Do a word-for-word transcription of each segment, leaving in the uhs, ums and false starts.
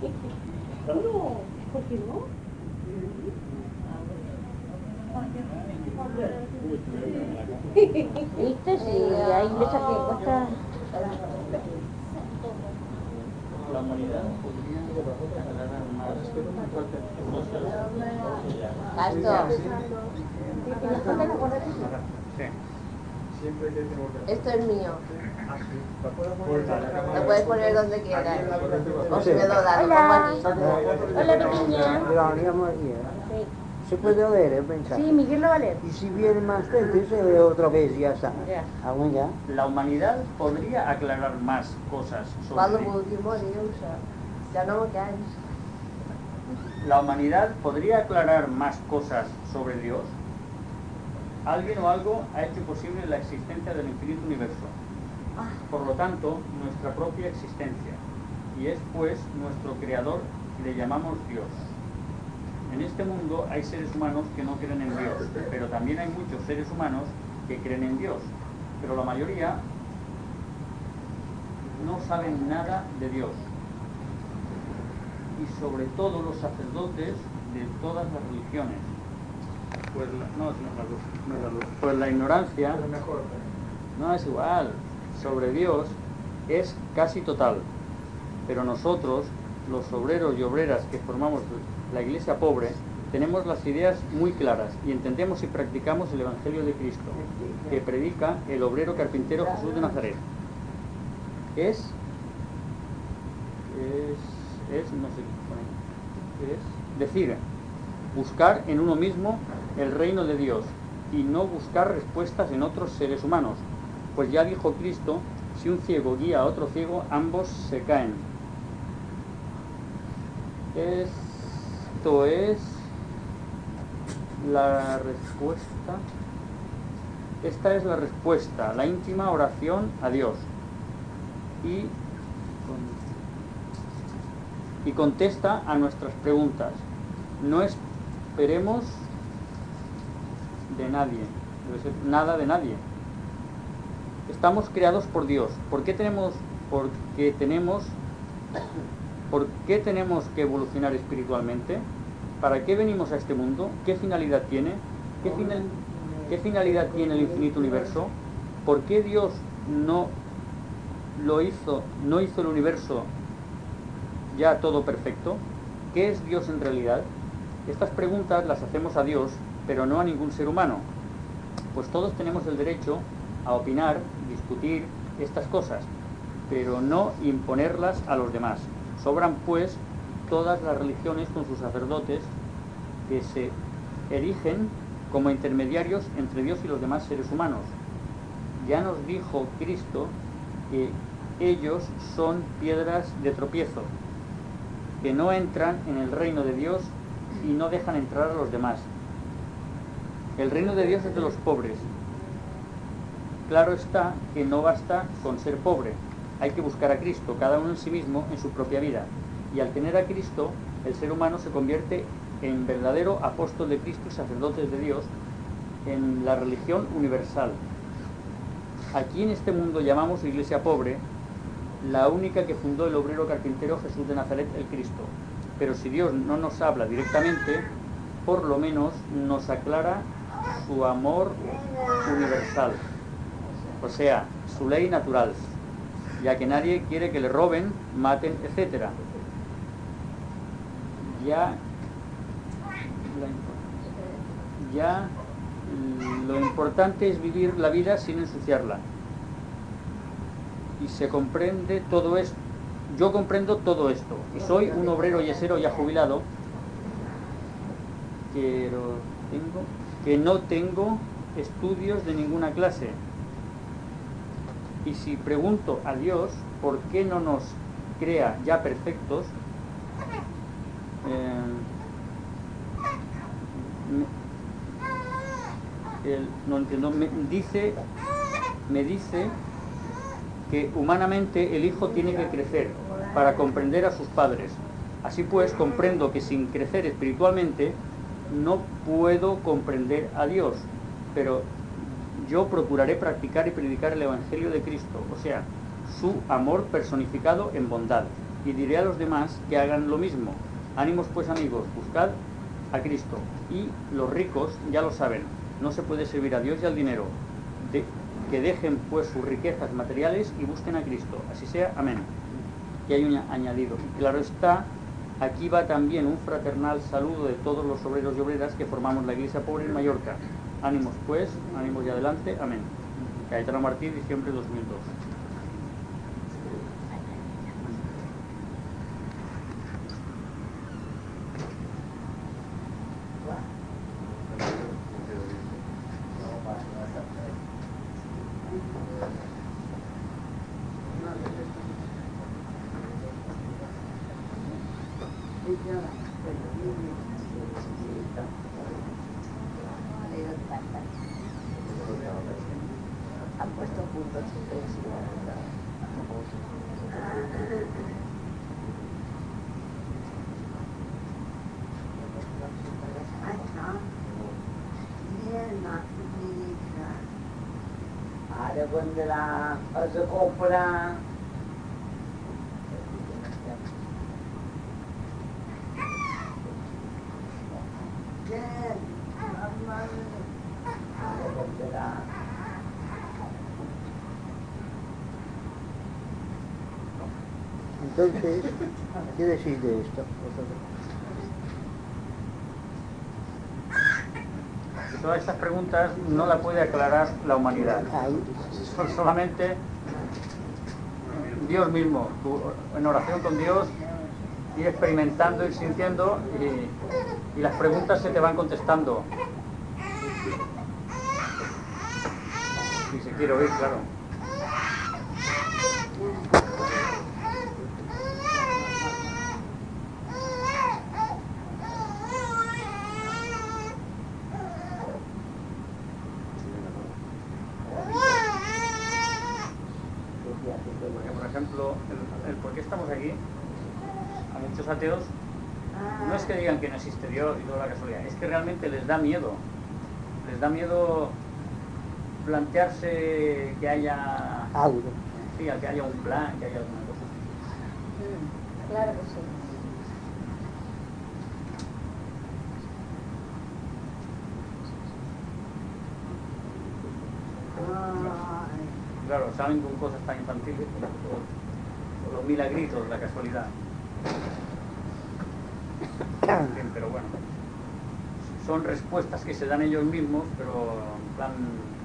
No, ¿por qué no? ¿Viste? Sí, la iglesia que cuesta... La humanidad podría aclarar más Castro, Sí. esto es mío. Lo puedes poner donde quieras. O si me lo das, lo pongo aquí. Hola, pequeña. Sí. ¿Se puede leer el mensaje? Sí, Miguel lo va a leer. Y si viene más gente, se lee otra vez y ya está. Ya. ¿Aún ya? La humanidad podría aclarar más cosas Cuando sobre último Dios, ya no me caes. La humanidad podría aclarar más cosas sobre Dios. Alguien o algo ha hecho posible la existencia del infinito universo. Por lo tanto, nuestra propia existencia. Y es pues nuestro creador, y le llamamos Dios. En este mundo hay seres humanos que no creen en Dios, pero también hay muchos seres humanos que creen en Dios, pero la mayoría no saben nada de Dios. Y sobre todo los sacerdotes de todas las religiones. Pues la, no, no es la luz, no es la luz. Pues la ignorancia, no es igual, sobre Dios es casi total. Pero nosotros, los obreros y obreras que formamos la iglesia pobre, tenemos las ideas muy claras y entendemos y practicamos el Evangelio de Cristo, que predica el obrero carpintero Jesús de Nazaret. Es, es, es, no sé qué pone, es decir, buscar en uno mismo el reino de Dios y no buscar respuestas en otros seres humanos, pues ya dijo Cristo, si un ciego guía a otro ciego, ambos se caen. Esto es la respuesta. Esta es la respuesta, la íntima oración a Dios. Y, y contesta a nuestras preguntas. No esperemos de nadie, nada de nadie. Estamos creados por Dios. ¿Por qué tenemos, porque tenemos, por qué tenemos que evolucionar espiritualmente? ¿Para qué venimos a este mundo? ¿Qué finalidad tiene? ¿Qué, final, ¿Qué finalidad tiene el infinito universo? ¿Por qué Dios no lo hizo, no hizo el universo ya todo perfecto? ¿Qué es Dios en realidad? Estas preguntas las hacemos a Dios, pero no a ningún ser humano, pues todos tenemos el derecho a opinar, discutir estas cosas, pero no imponerlas a los demás. Sobran pues todas las religiones con sus sacerdotes que se erigen como intermediarios entre Dios y los demás seres humanos. Ya nos dijo Cristo que ellos son piedras de tropiezo, que no entran en el reino de Dios y no dejan entrar a los demás. El reino de Dios es de los pobres. Claro está que no basta con ser pobre, hay que buscar a Cristo, cada uno en sí mismo, en su propia vida. Y al tener a Cristo, el ser humano se convierte en verdadero apóstol de Cristo y sacerdote de Dios en la religión universal. Aquí en este mundo llamamos iglesia pobre, la única que fundó el obrero carpintero Jesús de Nazaret, el Cristo. Pero si Dios no nos habla directamente, por lo menos nos aclara su amor universal, o sea, su ley natural, ya que nadie quiere que le roben, maten, etcétera. Ya, ya lo importante es vivir la vida sin ensuciarla. Y se comprende todo esto. Yo comprendo todo esto. Y soy un obrero yesero ya jubilado, pero tengo, que no tengo estudios de ninguna clase. Y si pregunto a Dios por qué no nos crea ya perfectos, eh, me, el, no entiendo, me dice, me dice que humanamente el hijo tiene que crecer para comprender a sus padres. Así pues, comprendo que sin crecer espiritualmente no puedo comprender a Dios, pero yo procuraré practicar y predicar el Evangelio de Cristo, o sea, su amor personificado en bondad. y diré a los demás que hagan lo mismo. Ánimos pues, amigos, buscad a Cristo. Y los ricos ya lo saben, no se puede servir a Dios y al dinero. De, que dejen pues sus riquezas materiales y busquen a Cristo. Así sea, amén. Y hay un añadido. Y claro está, aquí va también un fraternal saludo de todos los obreros y obreras que formamos la Iglesia Pobre en Mallorca. Ánimos pues, ánimos y adelante, amén. Cayetano Martí, diciembre de dos mil dos. Han puesto puntos suspensivos. Ada benda lah, ada kopra. Jen, aman. Ada benda lah. Entonces, ¿qué decís de esto? vosotros? Todas estas preguntas no la puede aclarar la humanidad. Ahí. Son solamente Dios mismo, tú, en oración con Dios, ir experimentando, ir sintiendo y, y las preguntas se te van contestando. Si se quiere oír, claro. Porque, por ejemplo, el, el por qué estamos aquí, a muchos ateos, no es que digan que no existe Dios y toda la casualidad, es que realmente les da miedo. Les da miedo plantearse que haya Algo. sí, que haya un plan, que haya alguna cosa. Mm, claro que sí. Claro, saben con cosas tan infantiles como los milagritos, la casualidad. En fin, pero bueno, son respuestas que se dan ellos mismos, pero en plan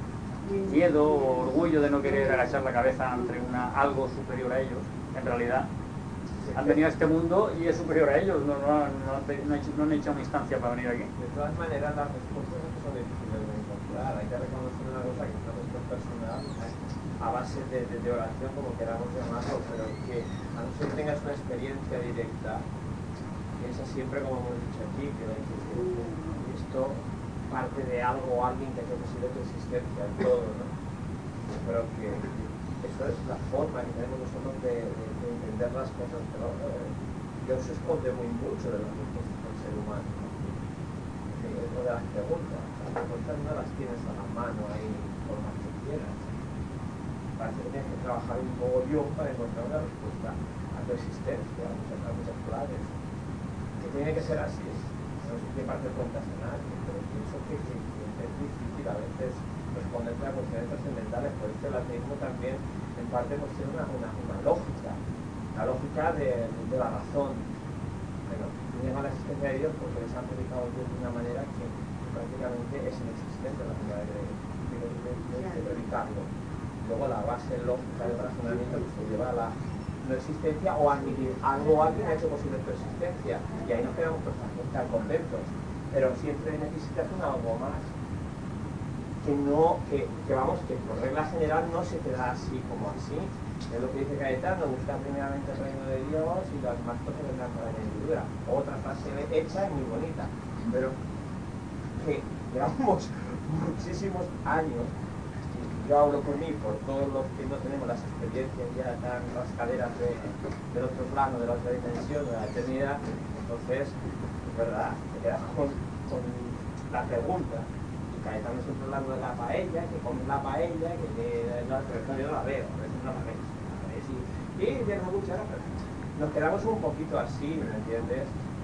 miedo o orgullo de no querer agachar la cabeza ante una, algo superior a ellos. En realidad han venido a este mundo y es superior a ellos, no, no, han- no, han, no han hecho, no han hecho una instancia para venir aquí. De todas maneras, las respuestas son difíciles de encontrar. Hay que reconocer una cosa, que es una cuestión personal, a base de, de, de oración, como queramos llamarlo, pero que a no ser que tengas una experiencia directa, piensa siempre, como hemos dicho aquí, que, que, que esto parte de algo o alguien que ha hecho posible tu existencia, el todo, ¿no? Yo creo que eso es la forma que tenemos nosotros de, de, de entender las cosas, pero eh, Dios se esconde muy mucho de las respuestas del ser humano, ¿no? Que es lo de las preguntas. Las preguntas no las tienes a la mano ahí por más que quieras. Parece que tienes que trabajar un mogollón para encontrar una respuesta a tu existencia, a muchas, a muchas claves. Que tiene que ser así, no sé qué parte cuentas a nadie, pero pienso que, que, que es difícil a veces responderte a cuestiones trascendentales, por eso el ateísmo también en parte pues tiene una, una, una lógica, la lógica de, de la razón. Bueno, niegan la existencia de Dios porque les han predicado Dios de una manera que prácticamente es inexistente la manera de, de, de, de, de predicarlo. Luego la base lógica del razonamiento pues, te lleva a la no existencia o admitir algo o alguien ha hecho posible tu existencia, y ahí nos quedamos pues, tan contentos, pero siempre necesitas un algo más que no, que, que vamos, que por regla general no se te da así como así. Es lo que dice Cayetano, busca primeramente el reino de Dios y las más cosas vendrán por añadidura. Otra frase hecha y muy bonita, pero que llevamos muchísimos años. Yo hablo por mí, por todos los que no tenemos las experiencias ya tan rascaderas de, del otro plano, de la otra dimensión, de la eternidad. Entonces, es verdad, te quedas con, con la pregunta. Y Cayetano siempre hablando de la paella, que comes la paella, que, que no, pero yo no la veo, a veces no la ves. La ves y, y tienes la cuchara, pero nos quedamos un poquito así, ¿me entiendes?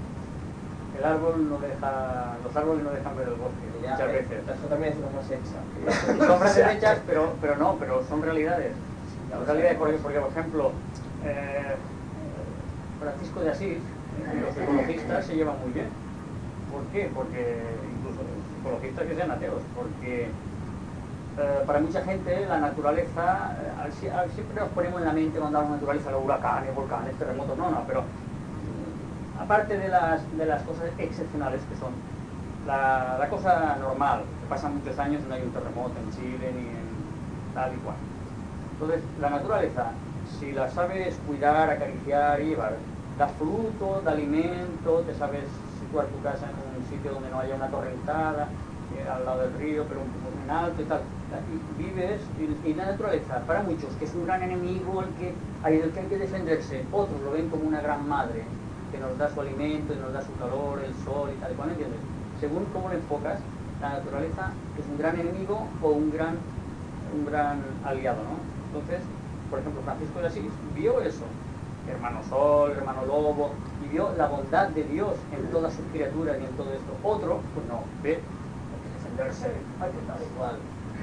El árbol no deja, los árboles no dejan ver el bosque, Ya, muchas eh, veces. Eso también es una frase hecha. Son frases hechas, pero, pero no, pero son realidades. Son realidades porque, porque, por ejemplo, eh, Francisco de Asís y los ecologistas se llevan muy bien. ¿Por qué? Porque incluso los ecologistas que sean ateos, porque eh, para mucha gente la naturaleza, eh, al, al, siempre nos ponemos en la mente cuando hablamos de naturaleza, los huracanes, volcanes, terremotos, no, no, pero mm, aparte de las, de las cosas excepcionales que son la, la cosa normal, que pasan muchos años y no hay un terremoto en Chile ni en tal y cual. Entonces, la naturaleza, si la sabes cuidar, acariciar y llevar, da fruto, da alimento, te sabes situar tu casa en un sitio donde no haya una torrentada, eh, al lado del río, pero un poco en alto y tal, y vives, y, y la naturaleza, para muchos, que es un gran enemigo el que, hay, el que hay que defenderse, otros lo ven como una gran madre, que nos da su alimento, y nos da su calor, el sol y tal y cual, ¿entiendes? Según cómo lo enfocas, la naturaleza es un gran enemigo o un gran, un gran aliado, ¿no? Entonces, por ejemplo, Francisco de Asís vio eso, hermano sol, hermano lobo, y vio la bondad de Dios en todas sus criaturas y en todo esto. Otro, pues no, ve, hay que defenderse, hay que tal igual.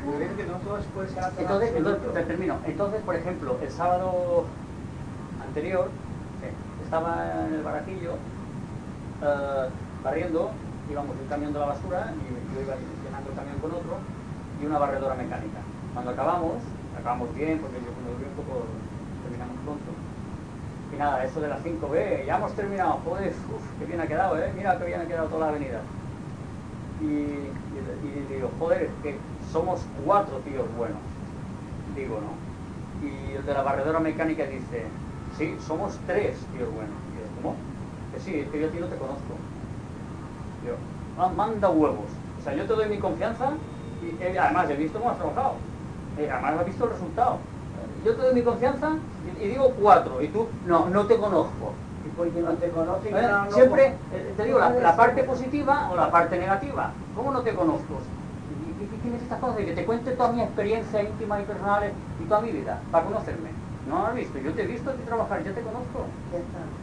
Entonces, entonces, te termino. Entonces, por ejemplo, el sábado anterior, eh, estaba en el barajillo, uh, barriendo, íbamos un camión de la basura, y yo iba llenando el camión con otro, y una barredora mecánica. Cuando acabamos, acabamos bien, porque yo como vi un poco, terminamos pronto. Y nada, eso de las cinco B, ya hemos terminado, joder, uff, qué bien ha quedado, ¿eh? Mira que bien ha quedado toda la avenida. Y, y, y digo, joder, que somos cuatro tíos buenos, digo, ¿no? Y el de la barredora mecánica dice, sí, somos tres tíos buenos. Y yo, ¿cómo? Que sí, es que yo a ti no te conozco. Yo, ah, manda huevos. O sea, yo te doy mi confianza y eh, además he visto cómo has trabajado. Eh, además has visto el resultado. Yo te doy mi confianza y, y digo cuatro, y tú, no, no te conozco. Y porque no te conoce, ¿Eh? no, no, Siempre, eh, te digo, la, la parte positiva o la parte negativa. ¿Cómo no te conozco? ¿Y, y, y qué necesitas conocer? Que te cuente toda mi experiencia íntima y personal y toda mi vida, para conocerme. No has visto, yo te he visto a ti trabajar, ya te conozco. Ya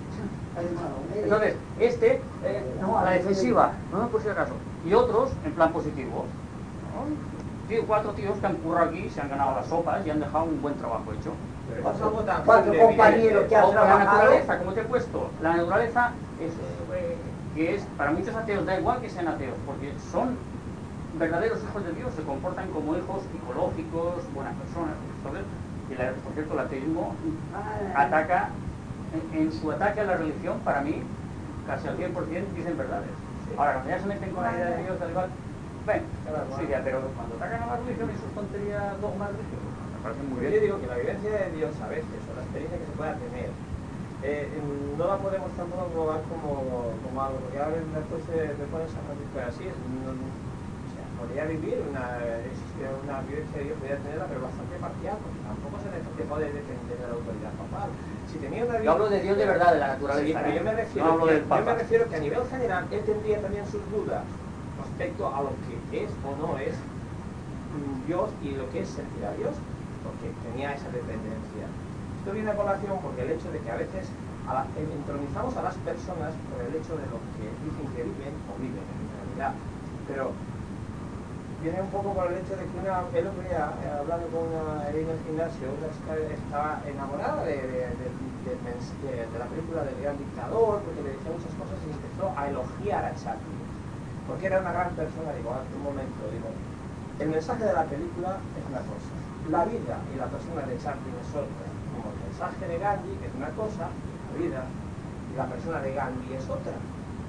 está. Entonces, este, eh, no, a la defensiva, no, por si acaso. Y otros, en plan positivo. ¿No? Tío, cuatro tíos que han currado aquí, se han ganado las sopas y han dejado un buen trabajo hecho. Cuatro, cuatro compañeros que han O la trabajado. naturaleza, como te he puesto, la naturaleza es, eh, que es, para muchos ateos da igual que sean ateos, porque son verdaderos hijos de Dios, se comportan como hijos psicológicos, buenas personas, ¿sabes? Y la, por cierto, el ateísmo ataca, en, en su ataque a la religión, para mí, casi al cien por cien dicen verdades. Ahora, cuando ya se meten con la idea de Dios, tal igual, ven, sí, ya, pero cuando atacan a la religión y sus tonterías dogmas religiosos, me parece muy bien. Yo digo que la vivencia de Dios a veces, o la experiencia que se pueda tener, eh, no la podemos tampoco englobar como, como algo, porque ahora después se me pones a Francisco de Asís, no, o sea, podría vivir una, una vivencia de Dios, podría tenerla, pero bastante parcial, porque tampoco se dejó de depender de la autoridad papal. Si tenía una Yo hablo de Dios de verdad, de la naturaleza. Sí, pero yo me refiero, no hablo que, del Papa. yo me refiero que a nivel general él tendría también sus dudas respecto a lo que es o no es Dios y lo que es sentir a Dios, porque tenía esa dependencia. Esto viene a colación porque el hecho de que a veces a la, entronizamos a las personas por el hecho de lo que dicen que viven o viven en realidad, pero viene un poco por el hecho de que una, el otro día, hablando con una en el gimnasio, una chica estaba enamorada de, de, de, de, de, de la película del Gran Dictador, porque le decía muchas cosas y empezó a elogiar a Chaplin, porque era una gran persona. Digo, hasta un momento, digo, el mensaje de la película es una cosa, la vida y la persona de Chaplin es otra, como el mensaje de Gandhi es una cosa, la vida y la persona de Gandhi es otra.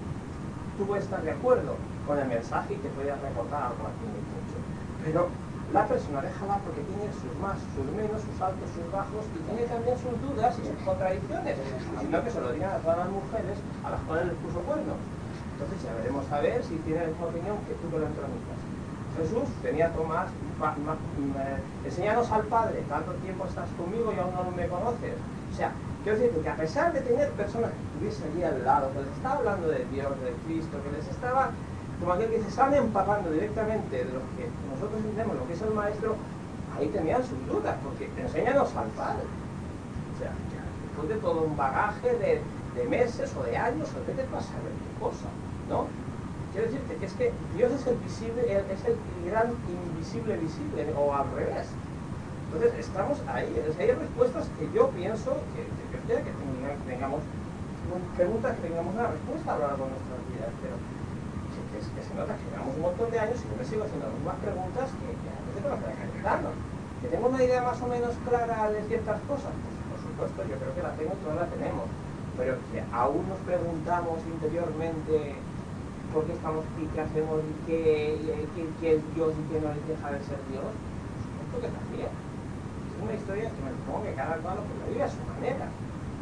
Tú puedes estar de acuerdo con el mensaje y te puedes recordar algo aquí mucho, pero la persona déjala porque tiene sus más, sus menos, sus altos, sus bajos, y tiene también sus dudas y sus contradicciones, sino que se lo digan a todas las mujeres a las cuales les puso cuernos. Entonces ya veremos a ver si tiene la misma opinión que tú que lo entronizas. Jesús tenía a Tomás, ma, ma, ma, enséñanos al Padre, tanto tiempo estás conmigo y aún no me conoces. O sea, quiero decirte que a pesar de tener personas que estuviesen allí al lado, que les estaba hablando de Dios, de Cristo, que les estaba, como aquel que se estaban empapando directamente de lo que nosotros entendemos, lo que es el Maestro, ahí tenían sus dudas, porque enséñanos al Padre. O sea, después de todo un bagaje de, de meses o de años o de qué pasa, de qué cosa, ¿no? Quiero decirte que es que Dios es el visible, es el gran invisible visible, o al revés. Entonces estamos ahí, es hay respuestas que yo pienso que, que yo quiero que tengamos preguntas, que tengamos una respuesta a lo largo de nuestras vidas, pero que, que, que se nota que llevamos un montón de años y yo me sigo haciendo las mismas preguntas que, que a veces me las quedan gritando. ¿Que tengo una idea más o menos clara de ciertas cosas? Pues por supuesto, yo creo que la tengo y todas la tenemos, pero que aún nos preguntamos interiormente por qué estamos aquí, qué hacemos y qué, qué, qué es Dios y qué no deja de ser Dios, por supuesto que también. Es una historia que me supongo que cada cual lo vive a su manera.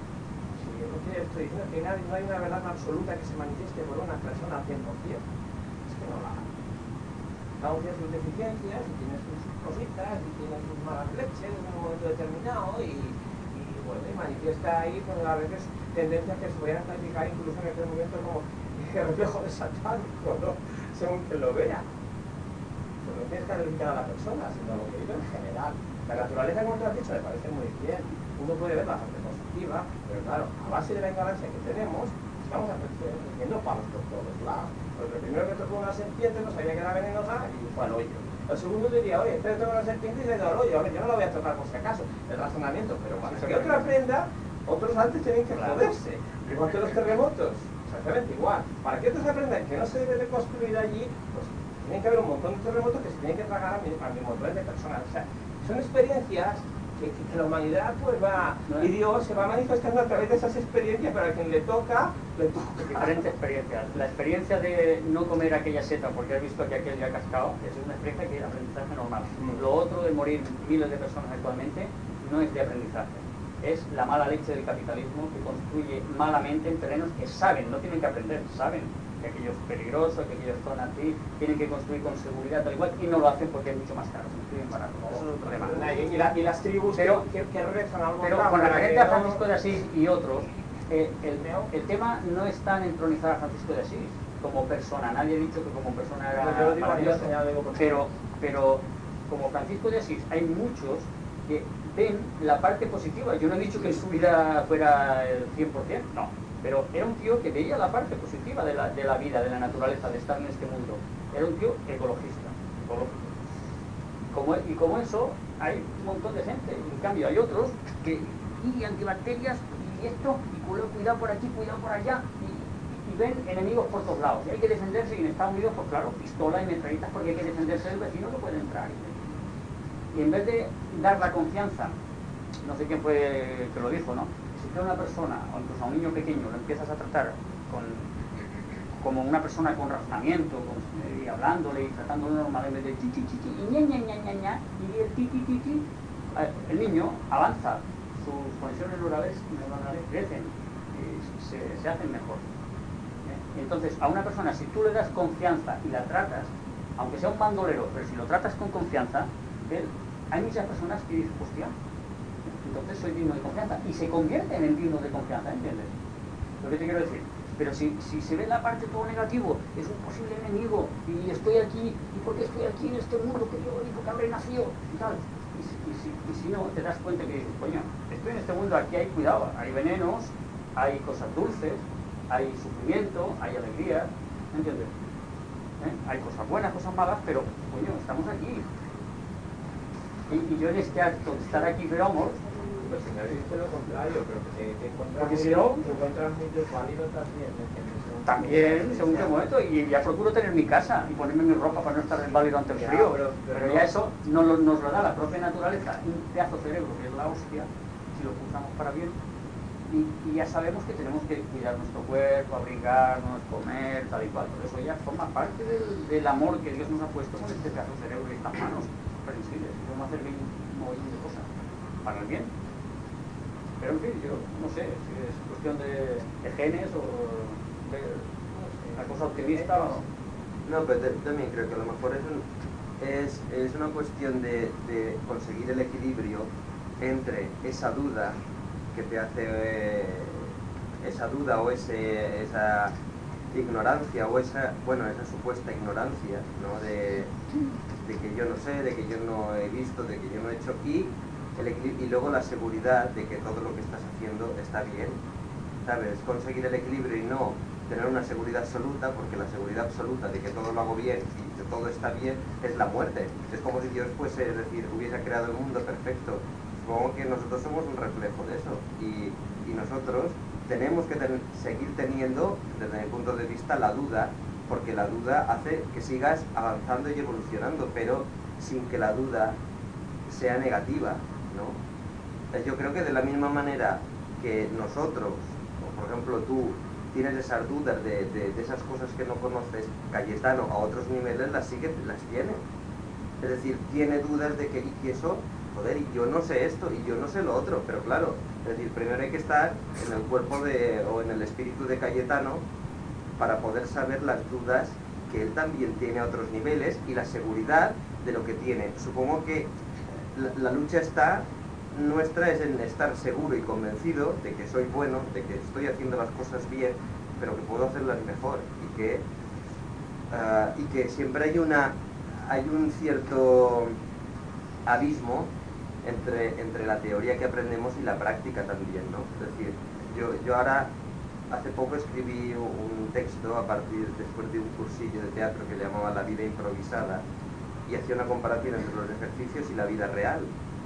Si yo no estoy diciendo que nadie, no hay una verdad absoluta que se manifieste por una persona al cien por cien, es que no la hay. Cada uno tiene sus deficiencias y tiene sus cositas y tiene sus malas leches en un momento determinado y, y bueno, y manifiesta ahí pues, a veces tendencias que se podrían clasificar incluso en este momento como el reflejo de satánico, ¿no? Según quien lo vea. Pues no tienes que analizar a la persona, sino a lo que vive en general. La naturaleza, como te has dicho, me parece muy bien. Uno puede ver la parte positiva, pero claro, a base de la ignorancia que tenemos, estamos haciendo palos por todos lados. Porque el primero que tocó una serpiente no sabía que era venenosa y fue al hoyo. El segundo diría, oye, este toca una serpiente y se ha ido al hoyo. A ver, yo no la voy a tocar por si acaso, el razonamiento, pero para que otro aprenda, otros antes tienen que joderse. Igual que los terremotos. Exactamente igual. Para que otros aprendan que no se debe de construir allí, pues tienen que haber un montón de terremotos que se tienen que tragar a mi, a mi montón de personas. O sea, son experiencias que, que, que la humanidad pues va, no, y Dios se va manifestando a través de esas experiencias, pero a quien le toca, le toca. Diferentes experiencias. La experiencia de no comer aquella seta porque has visto que aquel ya ha cascado, es una experiencia que es aprendizaje normal. Mm. Lo otro de morir miles de personas actualmente no es de aprendizaje. Es la mala leche del capitalismo que construye malamente en terrenos que saben, no tienen que aprender, saben que aquello es peligroso, que aquello es zona así, tienen que construir con seguridad tal igual y no lo hacen porque es mucho más caro, construyen barato. Eso es otro tema. Y, la, y las tribus pero, que, que rezan algo pero con referente a Francisco de Asís y otros, eh, el, el tema no está en entronizar a Francisco de Asís como persona. Nadie ha dicho que como persona era no, yo digo, maravilloso, yo digo pero, pero como Francisco de Asís hay muchos que ven la parte positiva. Yo no he dicho que su vida fuera el cien por cien, no, pero era un tío que veía la parte positiva de la, de la vida, de la naturaleza, de estar en este mundo. Era un tío ecologista, ecológico. Como, y como eso, hay un montón de gente. En cambio, hay otros que, y antibacterias, y esto, y cuidado por aquí, cuidado por allá, y, y ven enemigos por todos lados. Y hay que defenderse, y en Estados Unidos, pues claro, pistola y metralletas porque hay que defenderse del vecino que puede entrar. Y en vez de dar la confianza, no sé quién fue que lo dijo, ¿no? Si tú a una persona, o incluso a un niño pequeño, lo empiezas a tratar con, como una persona con razonamiento, con, y hablándole y tratándolo normal, en vez de chi, chi, chi, chi, y ña, ña, ña, ña, ña, y el ti, ti, ti, ti, el niño avanza, sus conexiones neurales, neuronales crecen, y se, se hacen mejor. ¿Eh? Entonces, a una persona, si tú le das confianza y la tratas, aunque sea un bandolero, pero si lo tratas con confianza, él, hay muchas personas que dicen, hostia, entonces soy digno de confianza, y se convierten en dignos de confianza, ¿entiendes? Lo que te quiero decir. Pero si, si se ve la parte todo negativo, es un posible enemigo, y estoy aquí, y por qué estoy aquí en este mundo que yo, y porque habré nacido, y tal. Y, y, si, y si no, te das cuenta que, coño, estoy en este mundo, aquí hay cuidado, hay venenos, hay cosas dulces, hay sufrimiento, hay alegría, ¿entiendes? ¿Eh? Hay cosas buenas, cosas malas, pero, coño, estamos aquí. Y, y yo en este acto de estar aquí, pero amor, pues si me dice lo contrario, pero que te, te encuentras porque muy, si no, te encuentras muy desvalido también, ¿no? También, según qué momento, y ya procuro tener mi casa y ponerme mi ropa para no estar desválido ante el Ya, frío, pero, pero, pero ya no. eso nos lo, nos lo da la propia naturaleza, un pedazo de cerebro que es la hostia, si lo usamos para bien, y, y ya sabemos que tenemos que cuidar nuestro cuerpo, abrigarnos, comer, tal y cual, todo eso ya forma parte del, del amor que Dios nos ha puesto con este pedazo de cerebro y estas manos prensiles, y vamos a hacer bien un montón de cosas, para el bien. Pero en fin, yo no sé si es cuestión de, de genes o de una cosa optimista o... No, pero te, también creo que a lo mejor es, un, es, es una cuestión de, de conseguir el equilibrio entre esa duda que te hace, eh, esa duda o ese, esa ignorancia o esa, bueno, esa supuesta ignorancia, ¿no? De, de que yo no sé, de que yo no he visto, de que yo no he hecho, y el equilibrio, y luego la seguridad de que todo lo que estás haciendo está bien, ¿sabes? Conseguir el equilibrio y no tener una seguridad absoluta, porque la seguridad absoluta de que todo lo hago bien y que todo está bien es la muerte. Es como si Dios fuese, es decir, hubiese creado el mundo perfecto. Supongo que nosotros somos un reflejo de eso, y, y nosotros tenemos que ten, seguir teniendo, desde mi punto de vista, la duda, porque la duda hace que sigas avanzando y evolucionando, pero sin que la duda sea negativa, ¿no? Yo creo que de la misma manera que nosotros, o por ejemplo tú, tienes esas dudas de, de, de esas cosas que no conoces, Cayetano a otros niveles las sigue, las tiene. Es decir, tiene dudas de que, y que eso, joder, y yo no sé esto, y yo no sé lo otro, pero claro, es decir, primero hay que estar en el cuerpo de, o en el espíritu de Cayetano para poder saber las dudas que él también tiene a otros niveles y la seguridad de lo que tiene. Supongo que la, la lucha está nuestra es en estar seguro y convencido de que soy bueno, de que estoy haciendo las cosas bien, pero que puedo hacerlas mejor, y que, uh, y que siempre hay, una, hay un cierto abismo entre, entre la teoría que aprendemos y la práctica también, ¿no? Es decir, yo, yo ahora, hace poco escribí un texto a partir, después de un cursillo de teatro que le llamaba La vida improvisada, y hacía una comparación entre los ejercicios y la vida real.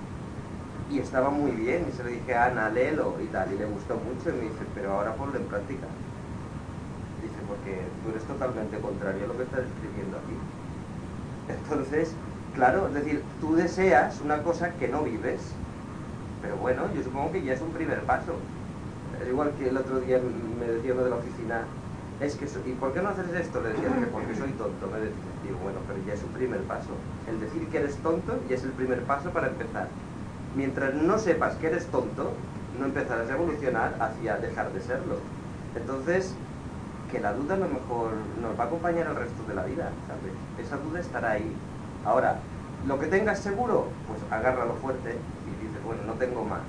Y estaba muy bien, y se lo dije a Ana, léelo y tal, y le gustó mucho, y me dice, pero ahora ponlo en práctica. Dice, porque tú eres totalmente contrario a lo que estás escribiendo aquí. Entonces, claro, es decir, tú deseas una cosa que no vives, pero bueno, yo supongo que ya es un primer paso. Es igual que el otro día me decía uno de la oficina, es que, ¿y por qué no haces esto? Le decía, que porque soy tonto. Me decía, digo, bueno, pero ya es un primer paso. El decir que eres tonto ya es el primer paso para empezar. Mientras no sepas que eres tonto, no empezarás a evolucionar hacia dejar de serlo. Entonces, que la duda a lo mejor nos va a acompañar el resto de la vida, ¿sabes? Esa duda estará ahí. Ahora, lo que tengas seguro, pues agárralo fuerte y dices, bueno, no tengo más.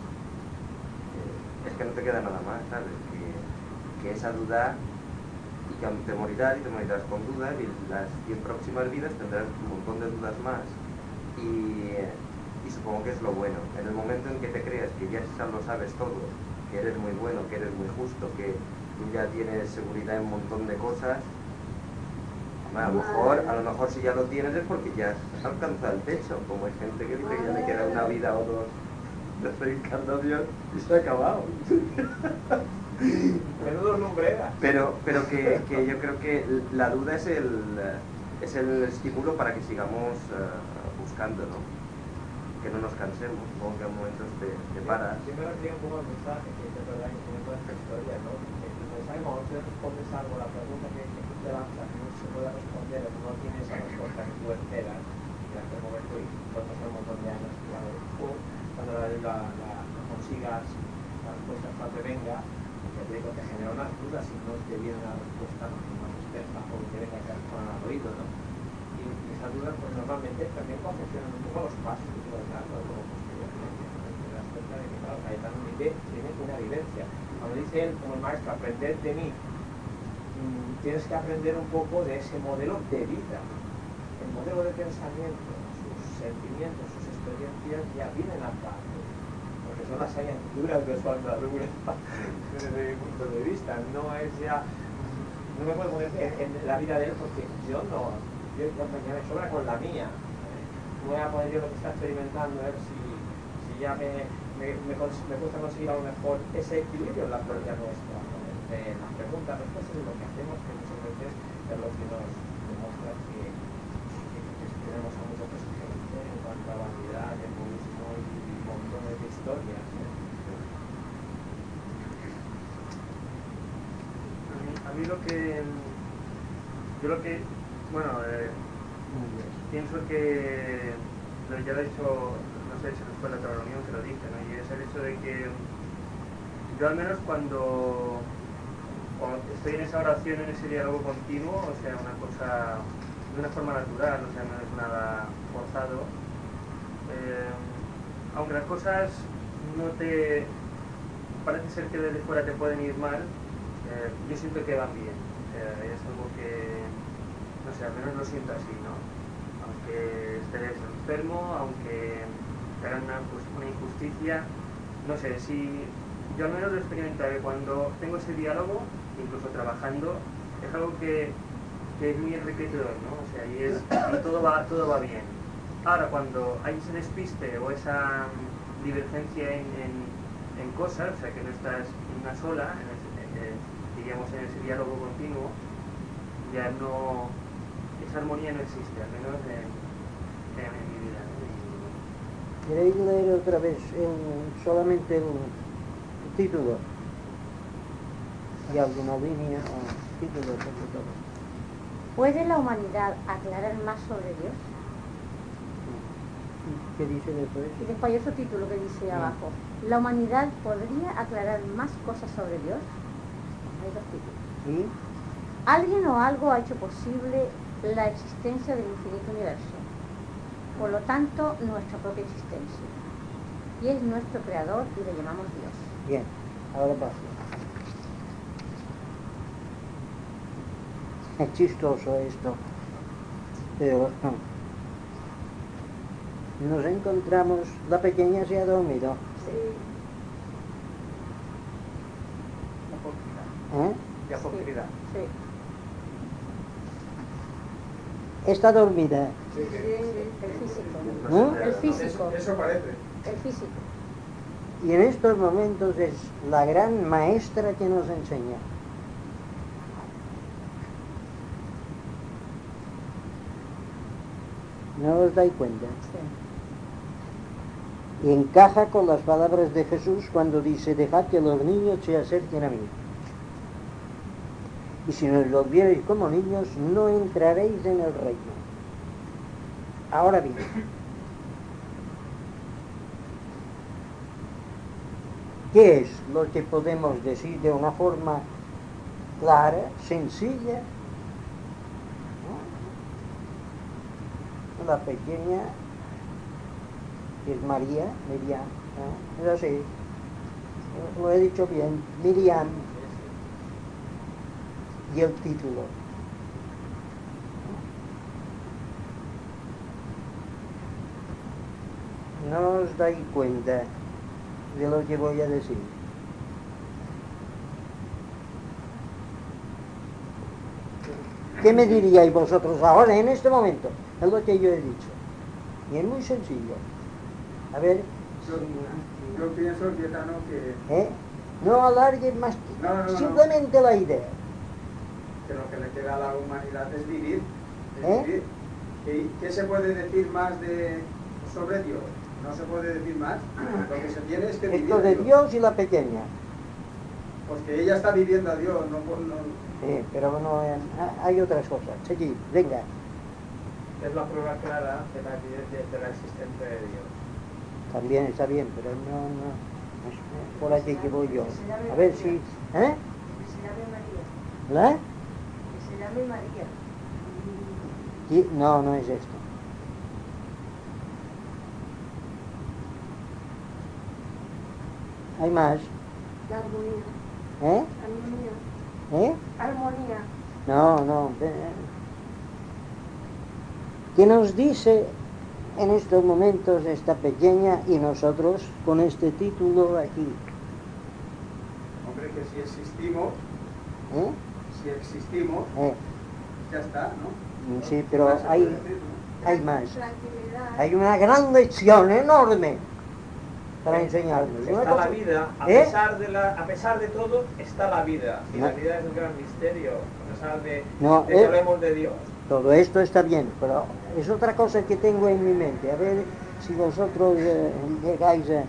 Eh, es que no te queda nada más, ¿sabes? Que, que esa duda, y que te morirás y te morirás con dudas, y las cien próximas vidas tendrás un montón de dudas más. Y... Y supongo que es lo bueno. En el momento en que te creas que ya lo sabes todo, que eres muy bueno, que eres muy justo, que tú ya tienes seguridad en un montón de cosas, a lo mejor, a lo mejor si ya lo tienes es porque ya has alcanzado el techo. Como hay gente que dice que ya le queda una vida o dos de reencarnación y se ha acabado. Menudo lumbrera. Pero, pero que, que yo creo que la duda es el, es el estímulo para que sigamos uh, buscando, ¿no? Que no nos cansemos, supongo que a momentos te, te paras. Yo me refiero un poco al mensaje, que es verdad que tiene toda esta historia, ¿no? El mensaje, cuando tú respondes algo, la pregunta que, que tú te lanzas, no se puede responder, o no tiene esa respuesta que tú esperas, en aquel momento, y puede pasar un montón de años, claro, tú, cuando la, la, la, la consigas, la respuesta cuando te venga, que te digo, te genera unas dudas y no te viene una respuesta más experta, o que venga que con el oído, ¿no? Y esas dudas, pues normalmente también concepcionan un poco los pasos que tú vas dando, como posteriormente, te das cuenta de que, claro, Cayetano vive, tiene una vivencia. Cuando dice él, como el maestro, aprender de mí, mmm, tienes que aprender un poco de ese modelo de vida. El modelo de pensamiento, sus sentimientos, sus experiencias ya vienen acá, porque son las añadiduras de su andadura, desde mi punto de vista. No es ya, no me puedo poner en, en la vida de él porque yo no. Yo ya me sobra con la mía. Voy a poner yo lo que está experimentando, a ver si, si ya me, me, me, me cuesta conseguir a lo mejor ese equilibrio en la propia nuestra. Entre las preguntas, respuestas y lo que hacemos, que muchas veces es lo que nos demuestra que, que, que tenemos a mucha cosa gente en cuanto a vanidad, egoísmo y montones de historias. ¿eh? A mí, a mí lo que. Yo lo que. Bueno, eh, pienso que, ya lo he dicho, no sé si fue en la otra reunión que lo dije, ¿no? Y es el hecho de que yo al menos cuando, cuando estoy en esa oración, en ese diálogo continuo, o sea, una cosa de una forma natural, o sea, no es nada forzado, eh, aunque las cosas no te, parece ser que desde fuera te pueden ir mal, eh, yo siento que van bien, eh, es algo que, no sé, al menos lo siento así, ¿no? Aunque estés enfermo, aunque que hagan una, pues, una injusticia, no sé, si yo al menos lo he experimentado, que cuando tengo ese diálogo, incluso trabajando, es algo que, que es muy enriquecedor, ¿no? O sea, y, es, y todo, va, todo va bien. Ahora, cuando hay ese despiste o esa um, divergencia en, en, en cosas, o sea, que no estás en una sola, en ese, en, en, diríamos en ese diálogo continuo, ya no, esa armonía no existe, al menos en, en, en mi vida, ¿no? ¿Queréis leer otra vez en solamente el título? ¿Y alguna línea o título sobre todo? ¿Puede la humanidad aclarar más sobre Dios? ¿Qué dice después? Y después hay otro título que dice abajo, ¿la humanidad podría aclarar más cosas sobre Dios? Hay dos títulos. ¿Y? Alguien o algo ha hecho posible la existencia del infinito universo, por lo tanto nuestra propia existencia, y es nuestro creador y le llamamos Dios. Bien, ahora paso. Es chistoso esto, pero nos encontramos, la pequeña se ha dormido. Sí. ¿Eh? De apocrifidad. Sí. Está dormida. Sí, sí. El físico. ¿Eh? El físico. Eso, eso parece. El físico. Y en estos momentos es la gran maestra que nos enseña. ¿No os dais cuenta? Sí. Y encaja con las palabras de Jesús cuando dice, dejad que los niños se acerquen a mí. Y si nos lo vierais como niños, no entraréis en el reino. Ahora bien, ¿qué es lo que podemos decir de una forma clara, sencilla? ¿No? La pequeña, que es María, Miriam, ¿no? Es así, lo he dicho bien, Miriam, y el título. No os dais cuenta de lo que voy a decir. ¿Qué me diríais vosotros ahora, en este momento? Es lo que yo he dicho. Y es muy sencillo. A ver. Yo, yo pienso, Gaetano, que... ¿Eh? No alargues más. No, no, no, simplemente no. la idea. Que lo que le queda a la humanidad es vivir. Es ¿Eh? vivir. ¿Qué, ¿Qué se puede decir más de sobre Dios? No se puede decir más. Lo que se tiene es que vivir. Esto de Dios y la pequeña. Pues que ella está viviendo a Dios, no por... No... Sí, pero no, eh, hay otras cosas. Seguid, venga. Es la prueba clara de la, de, de la existencia de Dios. También está bien, pero no, no. Es por aquí que voy yo. A ver si... ¿Eh? Que se llame María. ¿La? Que se llame María. Sí, no, no es esto. Hay más. La armonía. ¿Eh? Armonía. ¿Eh? Armonía. No, no. ¿Qué nos dice en estos momentos esta pequeña y nosotros con este título aquí? Hombre, que si existimos, ¿Eh? si existimos, ¿Eh? ya está, ¿no? Sí, ¿Qué pero más se hay, puede decir, no? hay más. Tranquilidad. Hay una gran lección enorme para enseñarnos. Una Está cosa- la vida, a ¿Eh? pesar de la, a pesar de todo, está la vida. Y No. la vida es un gran misterio, a pesar de, No, de que eh. hablemos de Dios. Todo esto está bien, pero es otra cosa que tengo en mi mente. A ver si vosotros eh, llegáis a...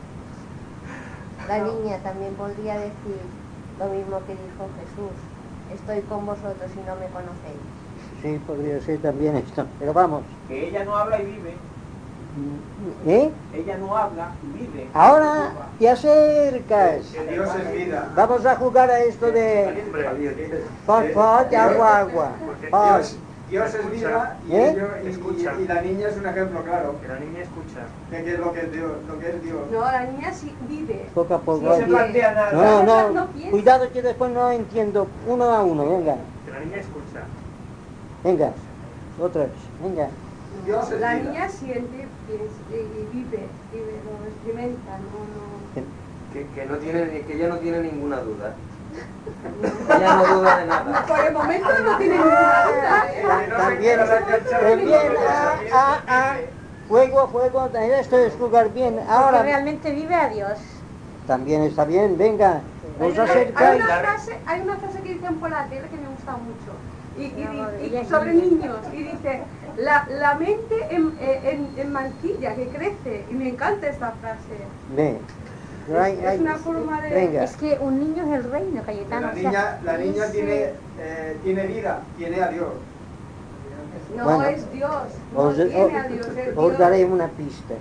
La niña también podría decir lo mismo que dijo Jesús. Estoy con vosotros y no me conocéis. Sí, podría ser también esto, pero vamos. Que ella no habla y vive. ¿Eh? Ella no habla y vive. Ahora te acercas. Que Dios es vida. Vamos a jugar a esto de... Pot, pot, agua, agua. Pot. Dios, Dios es vida y, ¿Eh? ello- y- Escucha. y- y la niña es un ejemplo claro Que la niña escucha. de que es lo que es Dios, lo que es Dios. No, la niña sí vive. Poco a poco. No se aquí. plantea nada. No, no, No piensa. cuidado que después no entiendo. Uno a uno, venga, Que la niña escucha. venga. Otra vez, venga. Dios es La vida. niña siente piensa, y vive, vive, lo experimenta, no, no. Que, que, no tiene, que ella no tiene ninguna duda. Ella no duda de nada. Por el momento no tiene ninguna duda, ¿eh? También, también, ah, ah, ah, fuego, fuego, esto es jugar bien. Porque Ahora realmente vive a Dios. también está bien, venga, Hay os una, hay, acercáis. una frase, hay una frase que dicen por la tele que me gusta mucho, y, y, No, y- ella y es sobre niña. niños, y dice, la, la mente en, en, en manquilla, que crece, y me encanta esta frase. Ve, Es, hay- es hay- una forma de... venga. Es que un niño es el reino, Cayetano. La o sea, niña, la niña ese- tiene, eh, tiene vida, tiene a Dios. No Bueno, es Dios, no Os, tiene a Dios, es os Dios. daré una pista.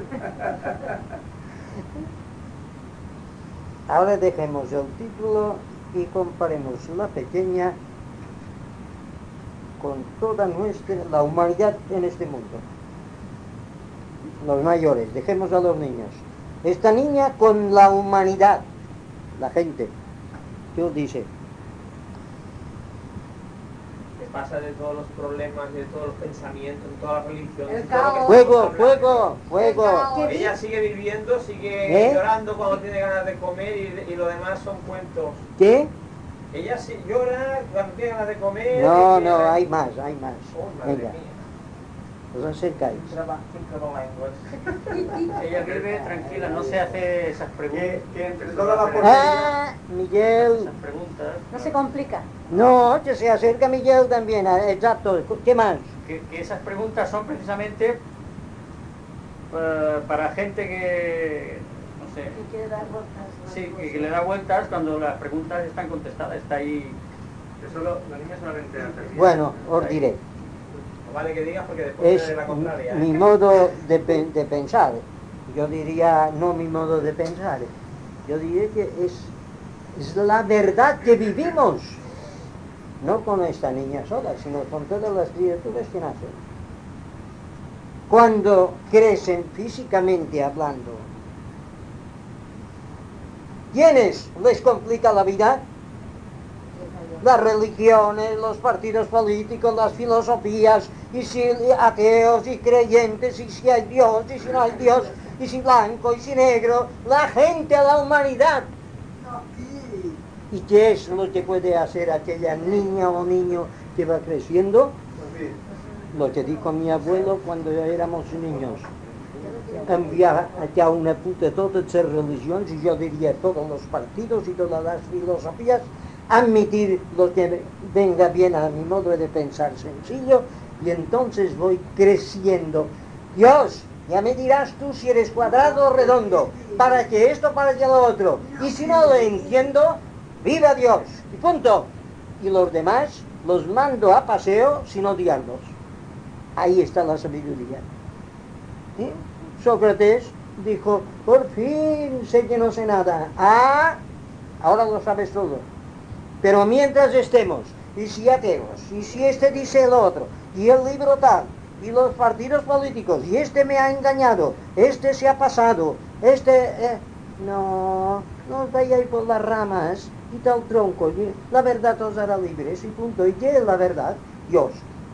Ahora dejemos el título y comparemos la pequeña con toda nuestra, la humanidad en este mundo. Los mayores, dejemos a los niños. Esta niña con la humanidad, la gente. ¿Qué os dice? Que pasa de todos los problemas, de todos los pensamientos, de todas las religiones. El de todo lo que caos. Fuego, estamos hablando. fuego, fuego. El caos. Ella sigue viviendo, sigue ¿Eh? llorando cuando tiene ganas de comer y, y lo demás son cuentos. ¿Qué? Ella sí llora cuando tiene ganas de comer. No, y no, quiere- hay más, hay más. Oh, madre Venga, mía. os acercáis. Traba- trabalenguas. Ella vive tranquila, no se hace esas Que, preguntas. que entre toda la porquería, Ah, Miguel. Esas preguntas. No se complica. No, que se acerca Miguel también, ah, exacto. ¿Qué más? Que, que esas preguntas son precisamente eh, para gente que, no sé, Y quiere dar vueltas. sí, que, que le da vueltas cuando las preguntas están contestadas. Está ahí. Que solo, la niña solamente hace bien. Bueno, os diré. No vale que digas porque después Es de la contraria. mi ¿eh? modo de, pe- de pensar. Yo diría, no mi modo de pensar. Yo diría que es, es la verdad que vivimos. No con esta niña sola, sino con todas las criaturas que nacen. Cuando crecen físicamente hablando, ¿quiénes les complica la vida? Las religiones, los partidos políticos, las filosofías, y si ateos y creyentes, y si hay Dios, y si no hay Dios, y si blanco, y si negro, la gente, la humanidad. ¿Y qué es lo que puede hacer aquella niña o niño que va creciendo? pues mire, Lo que dijo mi abuelo cuando éramos niños. Enviar a una puta todas las religiones, y yo diría todos los partidos y todas las filosofías, admitir lo que venga bien a mi modo de pensar sencillo, y entonces voy creciendo. Dios, ya me dirás tú si eres cuadrado o redondo, para que esto, para que lo otro. Y si no lo entiendo, viva Dios, y punto. Y los demás los mando a paseo sin odiarlos. Ahí está la sabiduría. ¿Sí? Sócrates dijo, por fin sé que no sé nada. Ah, ahora lo sabes todo. Pero mientras estemos, y si ateos, y si este dice el otro, y el libro tal, y los partidos políticos, y este me ha engañado, este se ha pasado, este... eh, no, no os vayáis por las ramas, y tal tronco, y la verdad os hará libres, y punto. ¿Y qué es la verdad? Dios.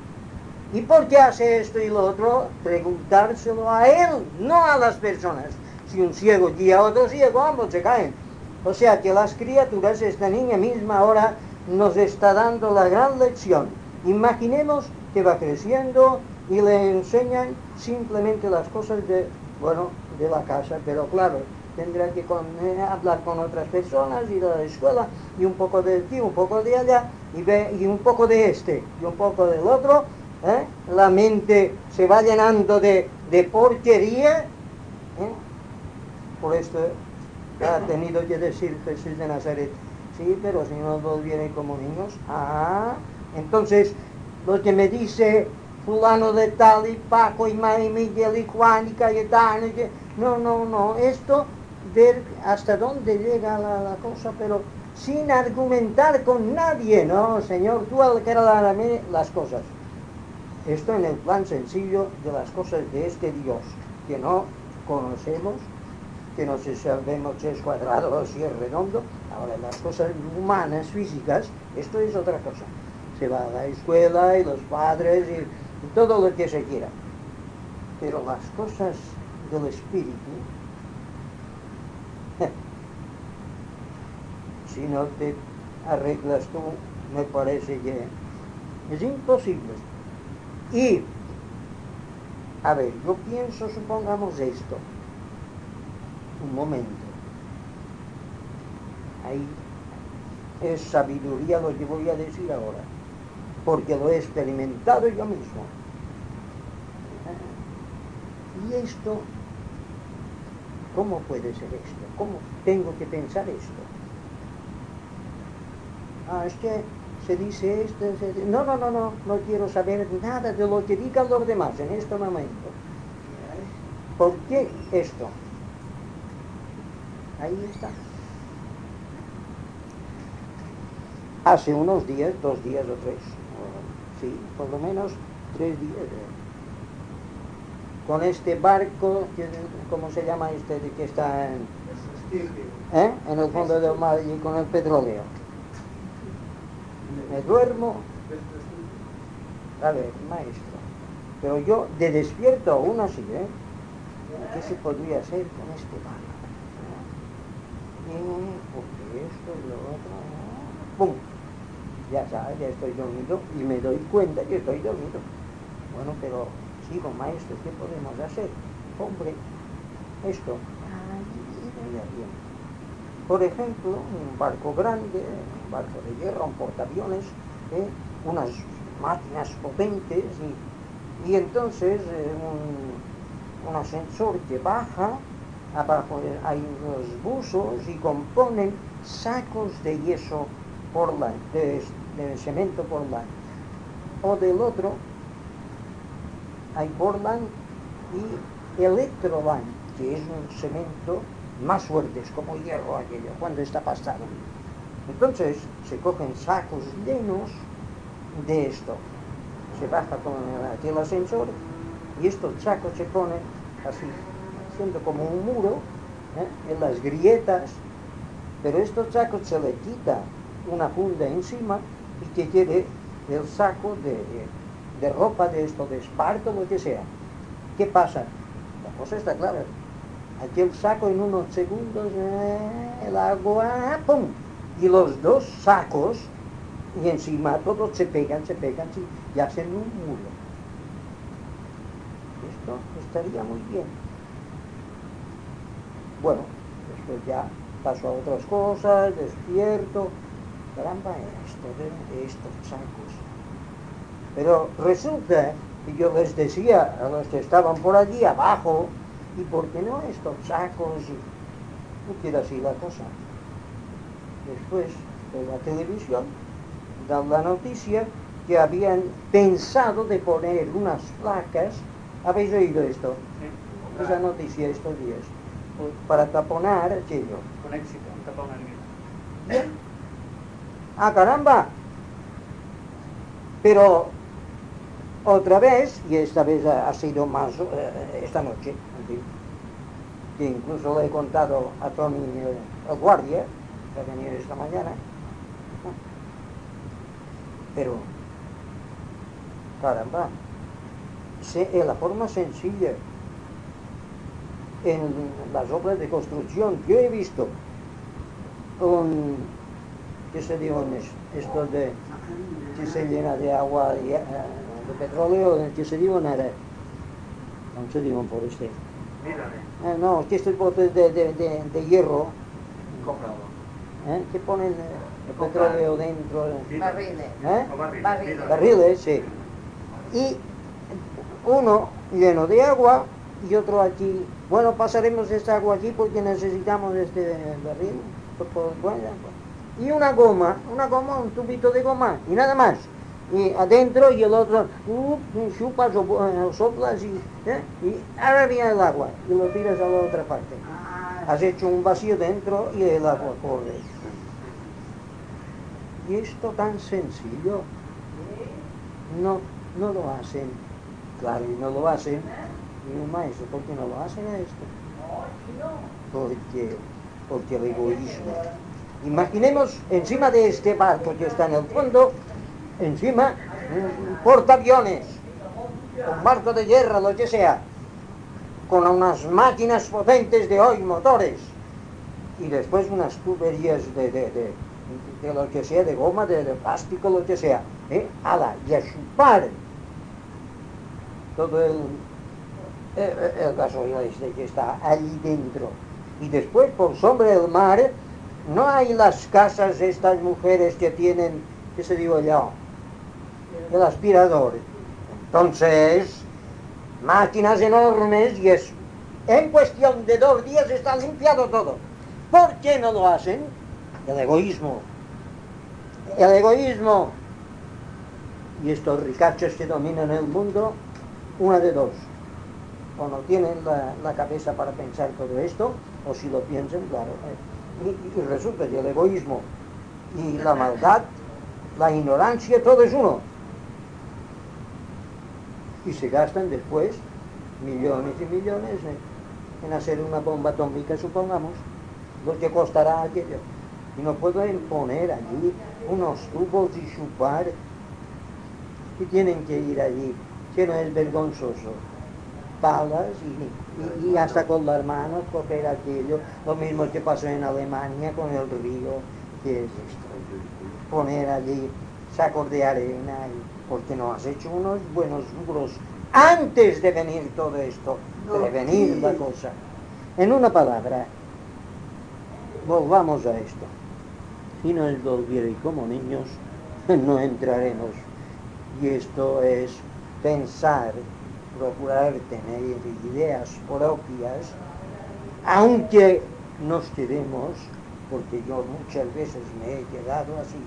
¿Y por qué hace esto y lo otro? Preguntárselo a él, no a las personas. Si un ciego guía a otro ciego, ambos se caen. O sea que las criaturas, esta niña misma ahora nos está dando la gran lección. Imaginemos que va creciendo y le enseñan simplemente las cosas de, bueno, de la casa, pero claro, tendrá que con, eh, hablar con otras personas, ir a la escuela, y un poco de aquí, un poco de allá, y, ve, y un poco de este, y un poco del otro, ¿eh? La mente se va llenando de, de porquería, ¿eh? Por esto ha tenido que decir Jesús de Nazaret, sí, pero si no volvieran como niños, ah, entonces lo que me dice fulano de tal, y Paco, y Ma, y Miguel, y Juan, y Cayetano, y que, no, no, no, esto, ver hasta dónde llega la, la cosa, pero sin argumentar con nadie, no, Señor, tú aclárame las cosas. Esto en el plan sencillo de las cosas de este Dios, que no conocemos, que no se sabemos si es cuadrado o si es redondo. Ahora, las cosas humanas, físicas, esto es otra cosa. Se va a la escuela y los padres y, y todo lo que se quiera. Pero las cosas del espíritu, si no te arreglas tú, me parece que es imposible. Y, a ver, yo pienso, supongamos esto, un momento, ahí es sabiduría lo que voy a decir ahora, porque lo he experimentado yo mismo. Y esto, ¿cómo puede ser esto? ¿Cómo tengo que pensar esto? Ah, es que se dice esto, se dice... No, no, no, no, no quiero saber nada de lo que digan los demás en este momento. ¿Por qué esto? Ahí está. Hace unos días, dos días o tres, sí, por lo menos tres días, con este barco, ¿cómo se llama este de que está en, ¿eh? en el fondo del mar y con el petróleo? Me duermo, a ver, maestro, pero yo de despierto aún así, ¿eh? ¿Qué se podría hacer con este barco? ¿Eh? Porque esto y lo otro, ¡pum! Ya sabes, ya estoy dormido y me doy cuenta que estoy dormido. Bueno, pero sigo, maestro, ¿qué podemos hacer? Hombre, esto, ahí ya bien. Por ejemplo, un barco grande, un barco de guerra, un portaaviones, ¿eh? unas máquinas potentes y, y entonces eh, un, un ascensor que baja, abajo hay unos buzos y componen sacos de yeso Portland, de, de cemento Portland. O del otro hay Portland y Electroland, que es un cemento más fuerte, es como hierro aquello, cuando está pasado. Entonces se cogen sacos llenos de esto, se baja con aquel ascensor y estos sacos se ponen así, siendo como un muro, ¿eh? en las grietas, pero estos sacos se le quita una funda encima y que quede el saco de, de ropa de esto, de esparto, lo que sea. ¿Qué pasa? La cosa está clara. Aquel saco en unos segundos, eh, el agua, ¡pum! Y los dos sacos, y encima todos se pegan, se pegan y hacen un muro. Esto estaría muy bien. Bueno, después ya paso a otras cosas, despierto. Caramba, esto de, de estos sacos. Pero resulta, y yo les decía a los que estaban por allí abajo, ¿y por qué no estos sacos? No quiero así la cosa. Después de la televisión dan la noticia que habían pensado de poner unas placas. ¿Habéis oído esto? Sí. Esa noticia estos días. Para taponar aquello. Con éxito, taponar el bien. ¡Ah, caramba! Pero otra vez, y esta vez ha, ha sido más eh, esta noche, que incluso le he contado a Tony eh, el guardia, que ha venido esta mañana, pero caramba, se, en la forma sencilla, en las obras de construcción, yo he visto un, ¿qué se digo? Esto de, que se llena de agua, de, de petróleo, ¿qué se digo? Nada, no se digo por este. Eh, no, que estos botes de, de, de, de hierro, ¿eh? que ponen el petróleo dentro. Barriles. ¿Eh? Barriles. Barriles, sí. Y uno lleno de agua y otro aquí. Bueno, pasaremos esta agua aquí porque necesitamos este barril. Y una goma, una goma, un tubito de goma y nada más. Y adentro y el otro, uh, chupas o soplas y, ¿eh? y ahora viene el agua y lo tiras a la otra parte. Has hecho un vacío dentro y el agua corre. Y esto tan sencillo, no, no lo hacen. Claro, y no lo hacen. Y un maestro, ¿por qué no lo hacen a esto? Porque, porque el egoísmo. Imaginemos encima de este barco que está en el fondo, encima un portaaviones, un barco de guerra, lo que sea, con unas máquinas potentes de hoy, motores, y después unas tuberías de, de, de, de lo que sea, de goma, de, de plástico, lo que sea, ¿eh? Ala, y a chupar todo el, el, el gasoil este que está allí dentro. Y después, por sobre el mar, no hay las casas de estas mujeres que tienen, ¿qué se digo yo? El aspirador. Entonces, máquinas enormes, y es, en cuestión de dos días está limpiado todo. ¿Por qué no lo hacen? El egoísmo. El egoísmo. Y estos ricachos que dominan el mundo, una de dos. O no tienen la, la cabeza para pensar todo esto, o si lo piensan, claro. Y, y resulta que el egoísmo y la maldad, la ignorancia, todo es uno. Y se gastan después millones y millones en, en hacer una bomba atómica, supongamos, lo que costará aquello. Y no pueden poner allí unos tubos y chupar, y tienen que ir allí, que no es vergonzoso. Palas y, y, y hasta con las manos coger aquello, lo mismo que pasó en Alemania con el río, que es esto, poner allí sacos de arena, y, porque no has hecho unos buenos muros antes de venir todo esto, de venir la cosa. En una palabra, volvamos a esto. Si nos volvierais como niños, no entraremos. Y esto es pensar, procurar tener ideas propias, aunque nos quedemos, porque yo muchas veces me he quedado así,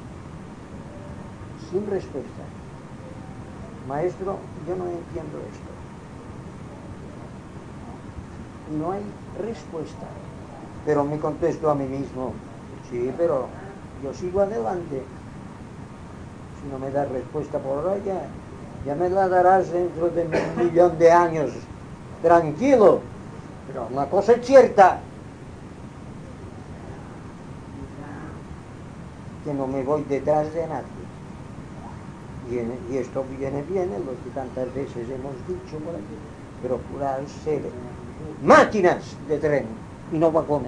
sin respuesta. Maestro, yo no entiendo esto. No hay respuesta. Pero me contesto a mí mismo, sí, pero yo sigo adelante. Si no me das respuesta por ahora, ya, ya me la darás dentro de un millón de años. Tranquilo. Pero una cosa es cierta, que no me voy detrás de nadie. Y, y esto viene bien, lo que tantas veces hemos dicho por aquí, procurar ser máquinas de tren y no vagones.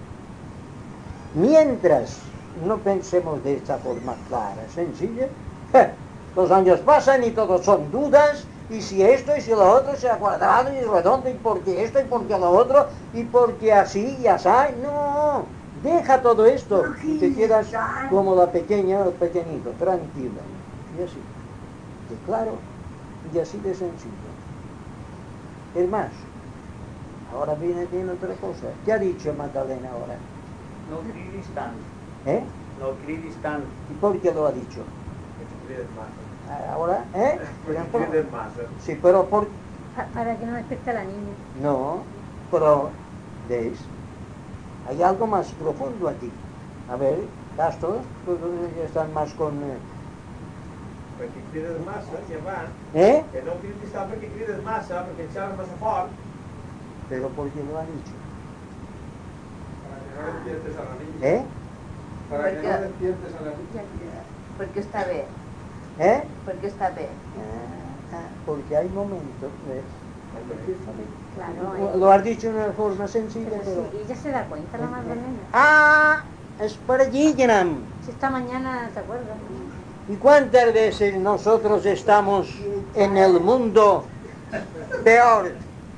Mientras no pensemos de esta forma clara, sencilla, ¡eh! Los años pasan y todos son dudas, y si esto y si lo otro sea cuadrado y redondo, y porque esto y porque lo otro, y porque así y así, no, deja todo esto y te quedas como la pequeña o el pequeñito, tranquila, y así, de claro y así de sencillo. Es más, ahora viene, viene otra cosa. ¿Qué ha dicho Magdalena ahora? No cridis tant. ¿Eh? No cridis tant. ¿Y por qué lo ha dicho? Ahora, ¿eh? Sí, pero por... Pa- Para que no despierte a la niña. No, pero, ¿veis? Hay algo más profundo aquí. A ver, Castro, todos están más con... Eh... Perquè crides massa, ja va. ¿Eh? Que no cridis tant perquè crides massa, perquè et xerres massa fort. Pero ¿por qué lo ha dicho? Para que no despiertes a la niña. ¿Eh? Para que no Perquè- despiertes a la niña. Perquè està bé, ¿Eh? perquè està bé. Ah, ah, porque hay momentos, ¿ves? Claro, Lo- eh. Lo has dicho de una forma sencilla, Pero pero... sí, ella se da cuenta, la Magdalena. ¡Ah! Es para allí, Ginam. Si esta mañana, ¿te acuerdas? ¿Y cuántas veces nosotros estamos en el mundo peor?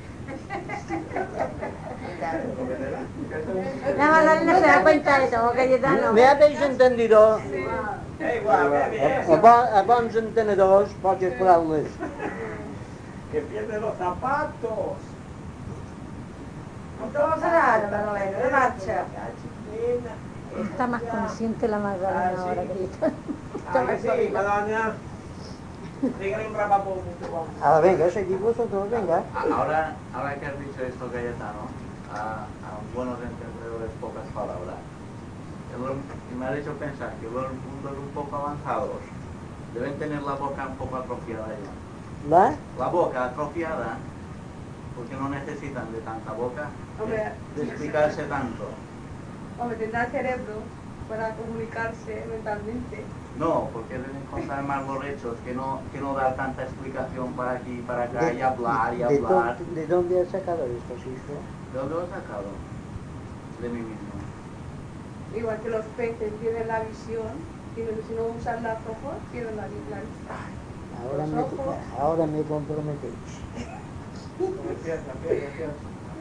La Magdalena se da cuenta de todo, Cayetano. ¿Me habéis entendido? Eh, igual, bé, bé. A, bo- a bons entenedors, poques paraules. Que pierde los zapatos. Com te vas anar, Magdalena, de marxa? Está más consciente la Magdalena Ah, sí. ahora, Cayetano. Está Ah, que más sí, consciente. Madonna. Dígale un rapapó, mucho guapo. Ahora venga, seguid vosotros, venga. Ahora, ahora que has dicho esto, Cayetano, a, a buenos entendedores pocas palabras, el- y me ha hecho pensar que los mundos un poco avanzados deben tener la boca un poco atrofiada ya. ¿La? La boca atrofiada, porque no necesitan de tanta boca, Hombre, de explicarse tanto. Hombre, tendrá cerebro. para comunicarse mentalmente. No, porque deben contar más los hechos, que no, que no dar tanta explicación para aquí y para acá De, y hablar y de, hablar. ¿De, de dónde has sacado esto, hijo? ¿De dónde lo he sacado? De mí mismo. Igual que los peces pierden la visión, y si no usan los ojos, pierden la, la vista. Ahora Los me, ojos. ahora me comprometéis. Gracias, gracias, gracias.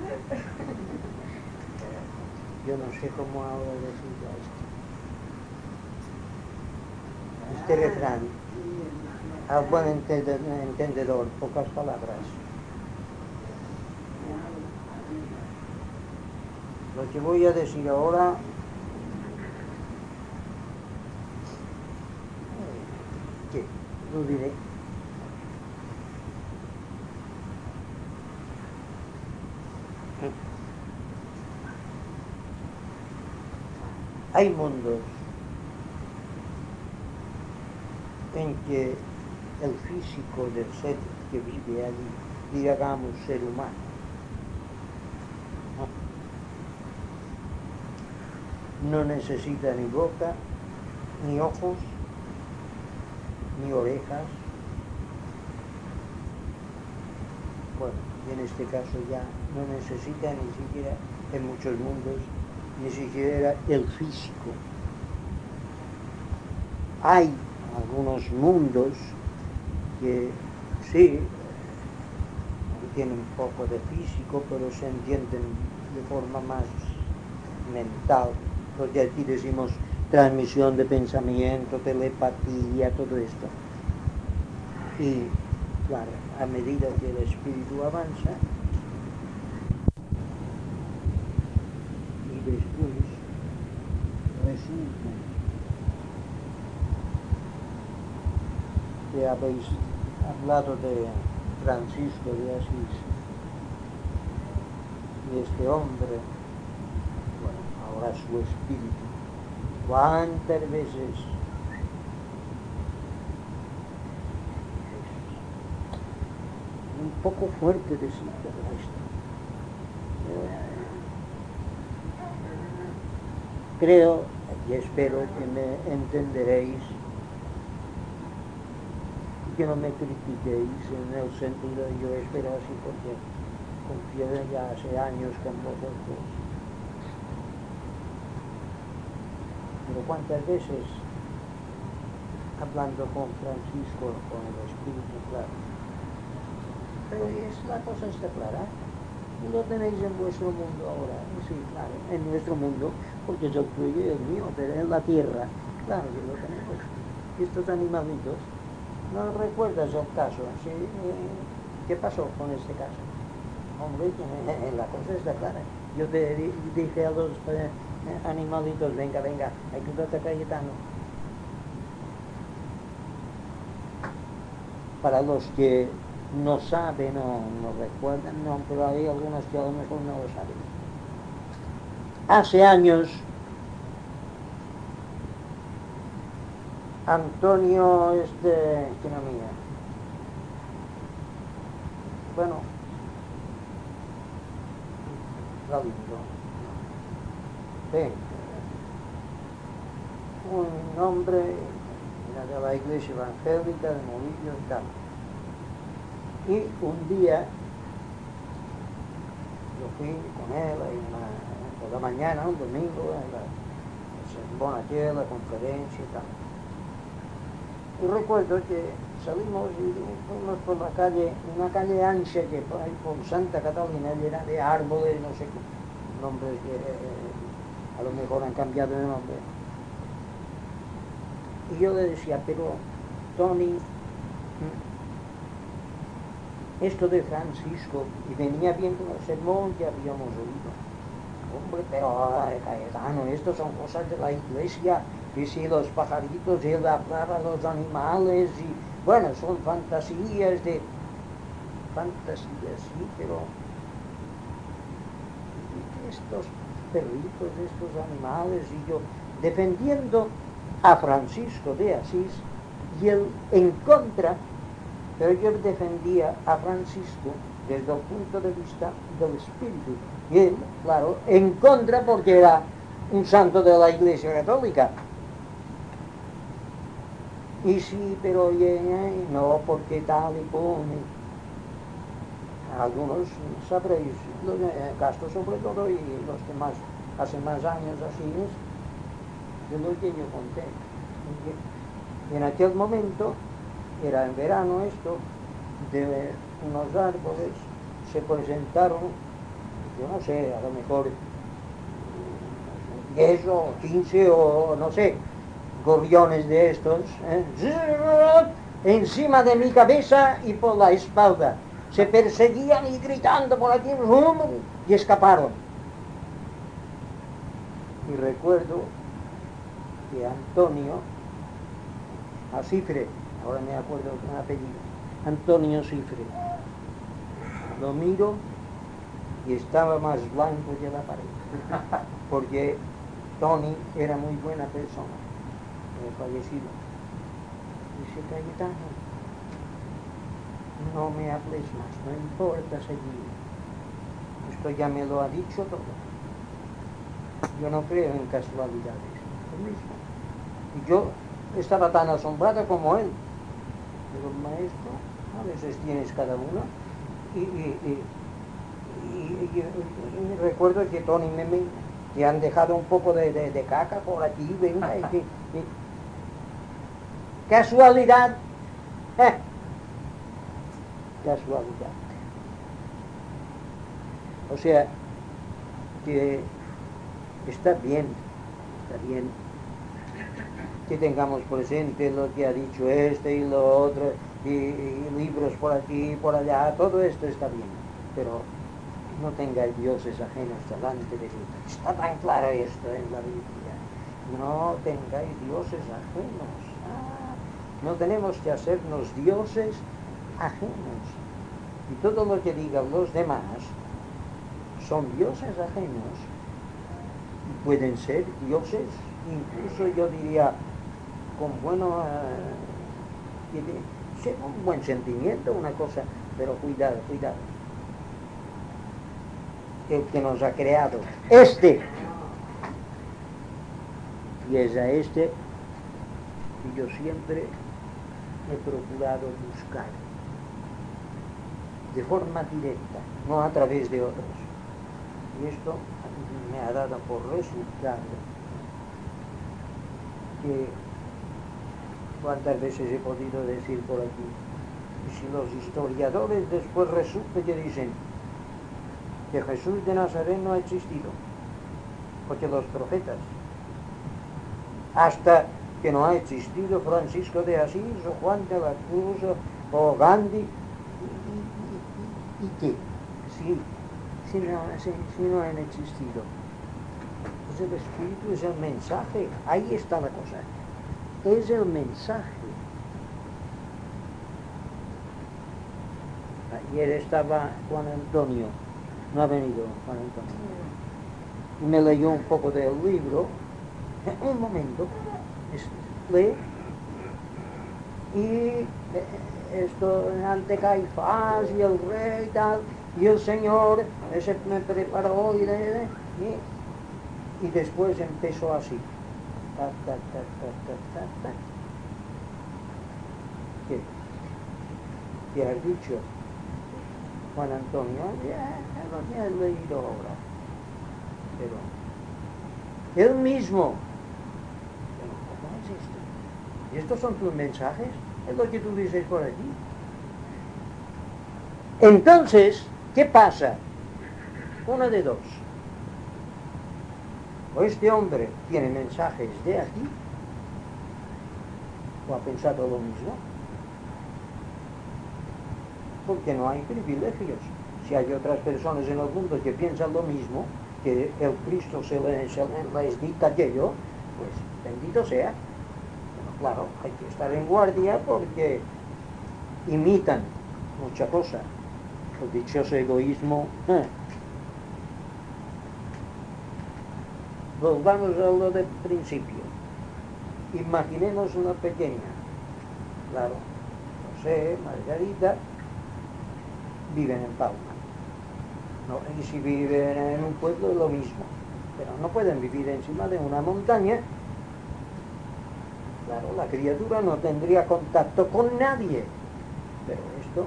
Yo no sé cómo ahora decirlo esto. Este refrán, al buen entender- entendedor, pocas palabras. Lo que voy a decir ahora, ¿qué? Lo diré. Hay mundos en que el físico del ser que vive allí, digamos ser humano, no necesita ni boca, ni ojos, ni orejas. Bueno, y en este caso ya no necesita ni siquiera, en muchos mundos, ni siquiera el físico. Hay algunos mundos que sí tienen un poco de físico, pero se entienden de forma más mental, porque aquí decimos transmisión de pensamiento, telepatía, todo esto. Y claro, a medida que el espíritu avanza, y después resulta que habéis hablado de Francisco de Asís y este hombre, bueno, ahora su espíritu, cuántas veces un poco fuerte decir todo esto. Creo y espero que me entenderéis, que no me critiquéis en el sentido, yo espero así porque confío ya hace años con vosotros. Pero cuántas veces, hablando con Francisco, con el Espíritu, claro, pero es, la cosa está clara, lo tenéis en vuestro mundo ahora, sí, claro, en nuestro mundo, porque es el tuyo y el mío, pero en la tierra, claro que lo tenemos. Estos animalitos, ¿no recuerdas el caso? ¿Sí? ¿Qué pasó con este caso? Hombre, la cosa está clara. Yo te dije a los eh, animalitos, venga, venga, ayúdate a Cayetano. Para los que no saben o no recuerdan, no, pero hay algunos que a lo mejor no lo saben. Hace años, Antonio este, que no mía, bueno, Galindo, sí, un hombre era de la iglesia evangélica de Molillo y tal. Y un día yo fui con él ahí una, por la mañana, un domingo, en la, en Bonatier, la conferencia y tal. Y recuerdo que salimos y fuimos por la calle, una calle ancha que por ahí por Santa Catalina llena de árboles, no sé qué, nombres que eh, a lo mejor han cambiado de nombre. Y yo le decía, pero Tony, esto de Francisco, y venía bien con el sermón que habíamos oído. Hombre, pero Cayetano, esto son cosas de la iglesia, que si los pajaritos, él hablaba a los animales, y bueno, son fantasías de... fantasías, sí, pero... estos perritos, estos animales, y yo defendiendo a Francisco de Asís, y él en contra, pero yo defendía a Francisco desde el punto de vista del espíritu, y él, claro, en contra porque era un santo de la Iglesia Católica. Y sí, pero oye, eh, no, porque tal y pone. Algunos sabréis, los de Castro sobre todo y los que más, hace más años así es, de lo que yo conté. Y en aquel momento, era en verano esto, de unos árboles se presentaron, yo no sé, a lo mejor diez o quince o no sé, gorriones de estos, ¿eh? Encima de mi cabeza y por la espalda. Se perseguían y gritando por aquí, y escaparon. Y recuerdo que Antonio, a Cifre, ahora me acuerdo el apellido, Antonio Cifre, lo miro y estaba más blanco que la pared, porque Tony era muy buena persona, fallecido. Dice, Cayetano, no me hables más, no importa seguir. Esto ya me lo ha dicho todo. Yo no creo en casualidades, lo mismo. Y yo estaba tan asombrado como él. Pero maestro, a veces tienes cada uno. Y, y, y, y, y, y, y recuerdo que Tony me, me que han dejado un poco de, de, de caca por aquí, venga, y, y, y casualidad, eh, casualidad. O sea, que está bien, está bien que tengamos presente lo que ha dicho este y lo otro, y, y libros por aquí y por allá, todo esto está bien, pero no tengáis dioses ajenos delante de Dios. Está tan claro esto en la Biblia. No tengáis dioses ajenos. Ah, no tenemos que hacernos dioses ajenos. Y todo lo que digan los demás son dioses ajenos. Y pueden ser dioses, incluso yo diría, con bueno, eh, un buen sentimiento, una cosa, pero cuidado, cuidado. El que nos ha creado, este, y es a este que yo siempre he procurado buscar de forma directa, no a través de otros. Y esto me ha dado por resultado que cuántas veces he podido decir por aquí, y si los historiadores después resulta que dicen que Jesús de Nazaret no ha existido, porque los profetas, hasta que no ha existido Francisco de Asís o Juan de la Cruz o Gandhi, ¿y, y, y, y qué? Sí, si no, si, si no han existido. Pues el Espíritu es el mensaje, ahí está la cosa, es el mensaje. Ayer estaba Juan Antonio, no ha venido Juan Antonio, y me leyó un poco del libro, un momento, lee, y esto ante Caifás y el rey y tal, y el Señor ese me preparó y, y, y después empezó así. Ta, ta, ta, ta, ta, ta, ta. ¿Qué? ¿Qué has dicho? Juan Antonio, ya lo que has leído ahora. Pero él mismo, pero ¿cómo es esto? ¿Y estos son tus mensajes? Es lo que tú dices por aquí. Entonces, ¿qué pasa? Una de dos. O este hombre tiene mensajes de aquí, o ha pensado lo mismo, porque no hay privilegios. Si hay otras personas en el mundo que piensan lo mismo, que el Cristo se les, se les dicta aquello, pues bendito sea. Pero claro, hay que estar en guardia porque imitan mucha cosa. El dichoso egoísmo. ¿eh? Volvamos a lo del principio. Imaginemos una pequeña. Claro, José, Margarita, viven en Palma. No, y si viven en un pueblo, lo mismo. pero no pueden vivir encima de una montaña. Claro, la criatura no tendría contacto con nadie, pero esto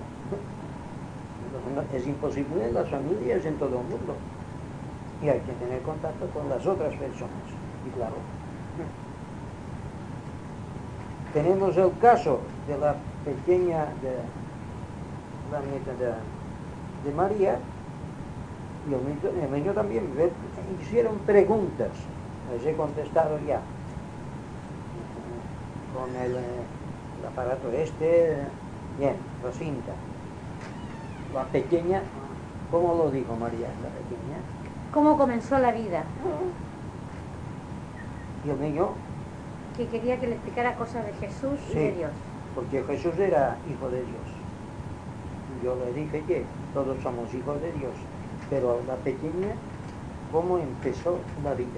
es imposible en las familias, en todo el mundo. Y hay que tener contacto con las otras personas. Y claro, tenemos el caso de la pequeña, de la nieta de, de María, y el niño, el niño también. Hicieron preguntas, les he contestado ya, con el, el aparato este, bien, la cinta. La pequeña, ¿cómo lo dijo María, la pequeña? ¿Cómo comenzó la vida? Y el niño, que quería que le explicara cosas de Jesús sí, y de Dios. Porque Jesús era hijo de Dios. Yo le dije que todos somos hijos de Dios, pero la pequeña, ¿cómo empezó la vida?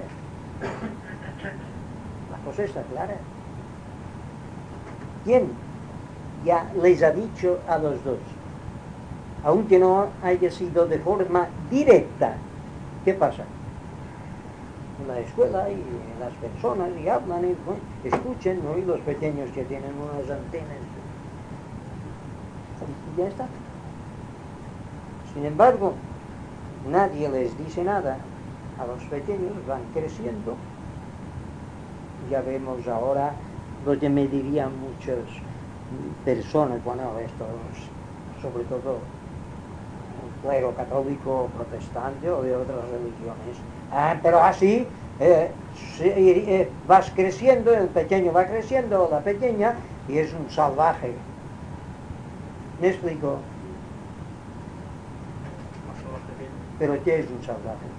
La cosa está clara. ¿Quién ya les ha dicho a los dos? Aunque no haya sido de forma directa, ¿qué pasa? En la escuela y las personas y hablan y bueno, escuchen, ¿no? Y los pequeños que tienen unas antenas, y ya está. Sin embargo, nadie les dice nada a los pequeños, van creciendo. Ya vemos ahora lo que me dirían muchas personas, bueno, estos, sobre todo el clero católico, protestante o de otras religiones. Ah, pero así eh, si, eh, vas creciendo, el pequeño va creciendo, la pequeña, y es un salvaje. ¿Me explico? ¿Pero qué es un salvaje?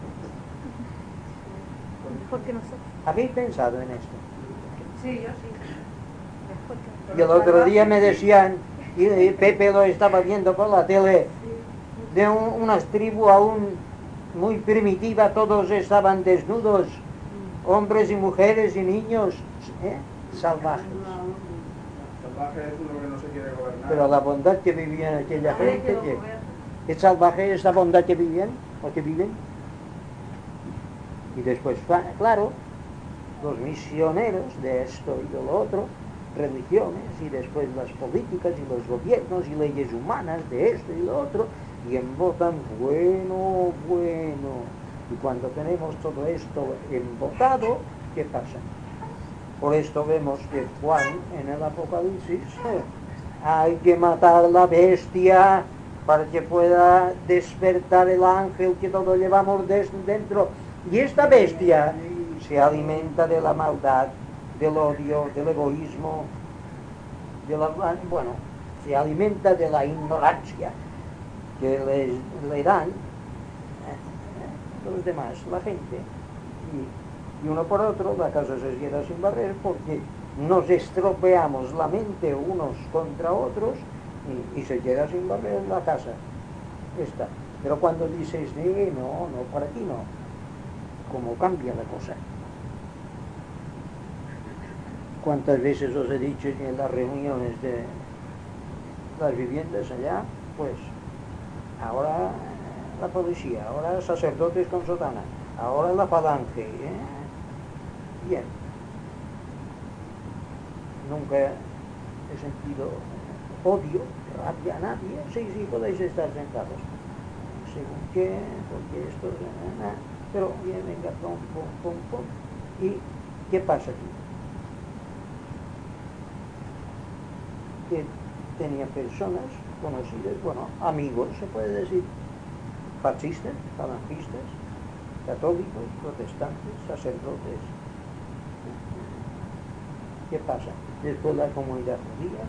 Porque nosotros... ¿Habéis pensado en esto? Sí, yo sí. Y el otro día me decían, y, y Pepe lo estaba viendo por la tele, de un, unas tribus aún muy primitivas, todos estaban desnudos, hombres y mujeres y niños, ¿eh? Salvajes. Salvaje es uno que no se quiere gobernar. Pero la bondad que vivía en aquella gente, ¿qué? ¿Es salvaje esa bondad que vivían o que viven? Y después, claro, los misioneros de esto y de lo otro, religiones, y después las políticas y los gobiernos y leyes humanas de esto y lo otro, y embotan, bueno, bueno. Y cuando tenemos todo esto embotado, ¿qué pasa? Por esto vemos que Juan, en el Apocalipsis, eh, hay que matar la bestia para que pueda despertar el ángel que todos llevamos dentro. Y esta bestia se alimenta de la maldad, del odio, del egoísmo, de la, bueno, se alimenta de la ignorancia que les, le dan eh, los demás, la gente. Y, y uno por otro, la casa se cierra sin barrer porque nos estropeamos la mente unos contra otros y, y se queda sin barrer la casa. Esta. Pero cuando dices, eh, no, no, por aquí no, ¿cómo cambia la cosa? ¿Cuántas veces os he dicho en las reuniones de las viviendas allá? Pues ahora la policía, ahora sacerdotes con sotana, ahora la falange. ¿eh? Bien. Nunca he sentido odio, rabia a nadie. Sí, sí, podéis estar sentados. Según qué, porque esto... Eh, pero bien, venga, pum, pum, pum, pum. ¿Y qué pasa aquí? Que tenía personas conocidas, bueno, amigos, se puede decir, fascistas, falangistas, católicos, protestantes, sacerdotes. ¿Qué pasa? Después la comunidad judía,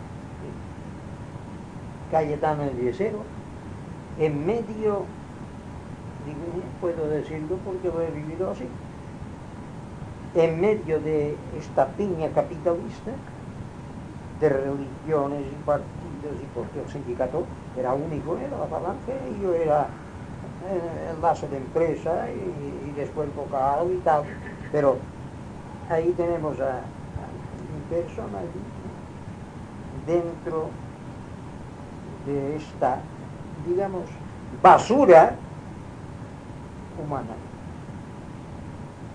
Cayetano el Diezero, en medio, digo, puedo decirlo porque lo he vivido así, en medio de esta piña capitalista, de religiones y partidos, y porque el sindicato era único, era la falange, y yo era el lazo de empresa y, y después vocal y tal, pero ahí tenemos a, a mi persona dentro de esta, digamos, basura humana.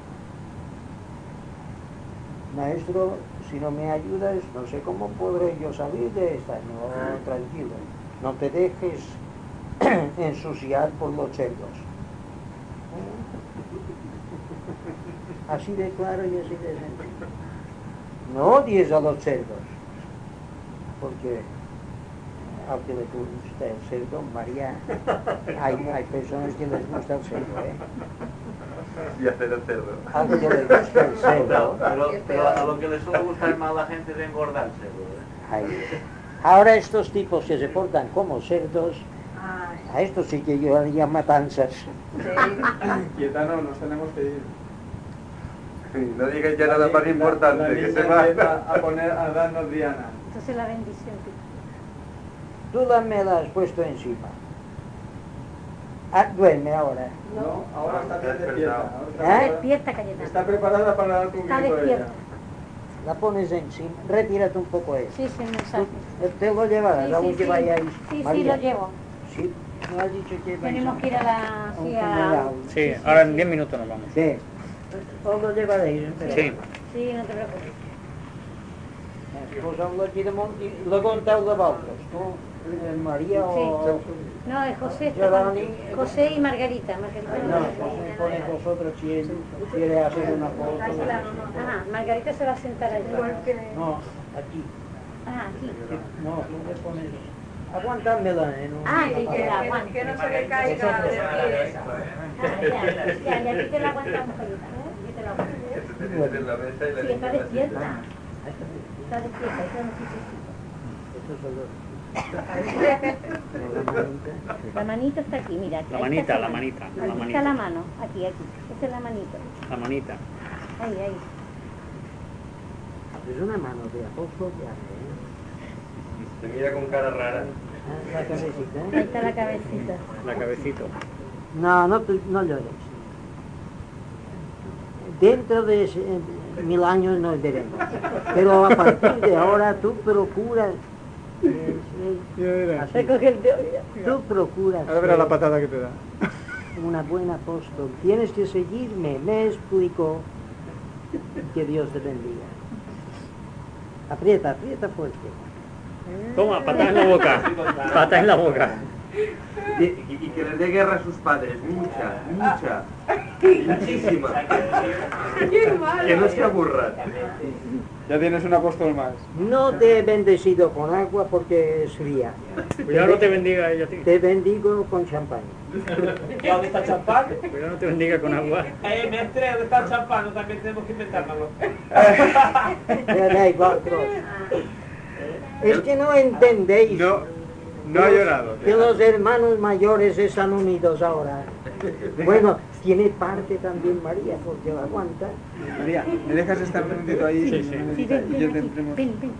maestro, si no me ayudas, no sé cómo podré yo salir de esta. No, tranquilo, no te dejes ensuciar por los cerdos. Así de claro y así de sencillo. No odies a los cerdos, porque al que le gusta el cerdo, María, hay, hay personas que les gusta el cerdo, ¿eh? Y hacer el cerdo. Al que le gusta el cerdo. Pero, pero a lo que le suele gustar más a la gente de engordarse, ¿eh? Ahí. Ahora estos tipos que se portan como cerdos, a estos sí que yo haría matanzas. Quietano, nos tenemos que ir. No digáis ya nada más importante, la que niña se va. empieza a poner a darnos diana. Entonces la bendición. Tú la me la has puesto encima. Ah, duerme ahora. No, ahora está bien despierta. Ahora está ¿Eh? preparada- Despierta, Cayetano. Está preparada para darte un Está grito ella. despierta. La pones encima. Retírate un poco eso. Sí, sí, el mensaje. Tú te lo llevarás, Sí, aún sí, que sí. vayáis. Sí, sí, María. lo llevo. Sí, no has dicho que vais Tenemos que ir a la... a un Sí, a... funeral. Sí, ahora en diez minutos nos vamos. Sí. Os lo llevaréis, espera. Sí. Sí, no te preocupes. Poseu-lo aquí damunt i la conteu de vosaltres. Tu, eh, Maria o... No, es José. está Giovanni. con- José y Margarita. Margarita. No, pues ponéis vosotros si él quiere hacer una foto. Ajá, Margarita se va a sentar allí. No, aquí. Ah, aquí. No, tú le pones... Aguántamela en un... Ah, y que la Que, aguante. que no se le caiga de pie. Ah, ya, ya, ya, aquí te la aguantamos, Cayetano. Aquí te la aguantamos. En la mesa y la Sí, está niña despierta. así. Está despierta, está despierta. Estos son los... La manita está aquí, mira. Aquí La ahí manita, está la su mano. manita, la Aquí manita. está la mano, aquí, aquí. Esa es la manita. La manita. Ahí, ahí. Es una mano de apóstol ya, ¿eh? Te mira con cara rara. Ah, la cabecita, Ahí ¿eh? está la cabecita. La cabecito. No, no, te- no llores. Dentro de ese- eh, mil años nos veremos. Pero a partir de ahora tú procuras... eh, eh, así. Recoge el dedo ya. Tú procuras Ahora verás la ser patada que te da. una buena apóstol. Tienes que seguirme, me explico. Que Dios te bendiga. Aprieta, aprieta fuerte. Toma, patada en la boca. Patada en la boca. Y, y- y que les dé guerra a sus padres, mucha, mucha, muchísima. ¡Qué malo! Que no se aburran. Ya tienes un apóstol más. No te he bendecido con agua porque es fría. Cuidado no te bendiga ella a ti. Te bendigo con champán. ¿Y dónde está el champán? Cuidado no te bendiga con agua. Eh, mestre, ¿dónde está el champán? También tenemos que inventárnoslo. Veréis vosotros. Es que no entendéis No, no ha llorado. que los hermanos mayores están unidos ahora. Bueno, tiene parte también María, porque la aguanta. María, ¿me dejas estar un momentito ahí? Sí, sí. Sí, ven, Y yo ven te aquí. entremos. Ven, ven.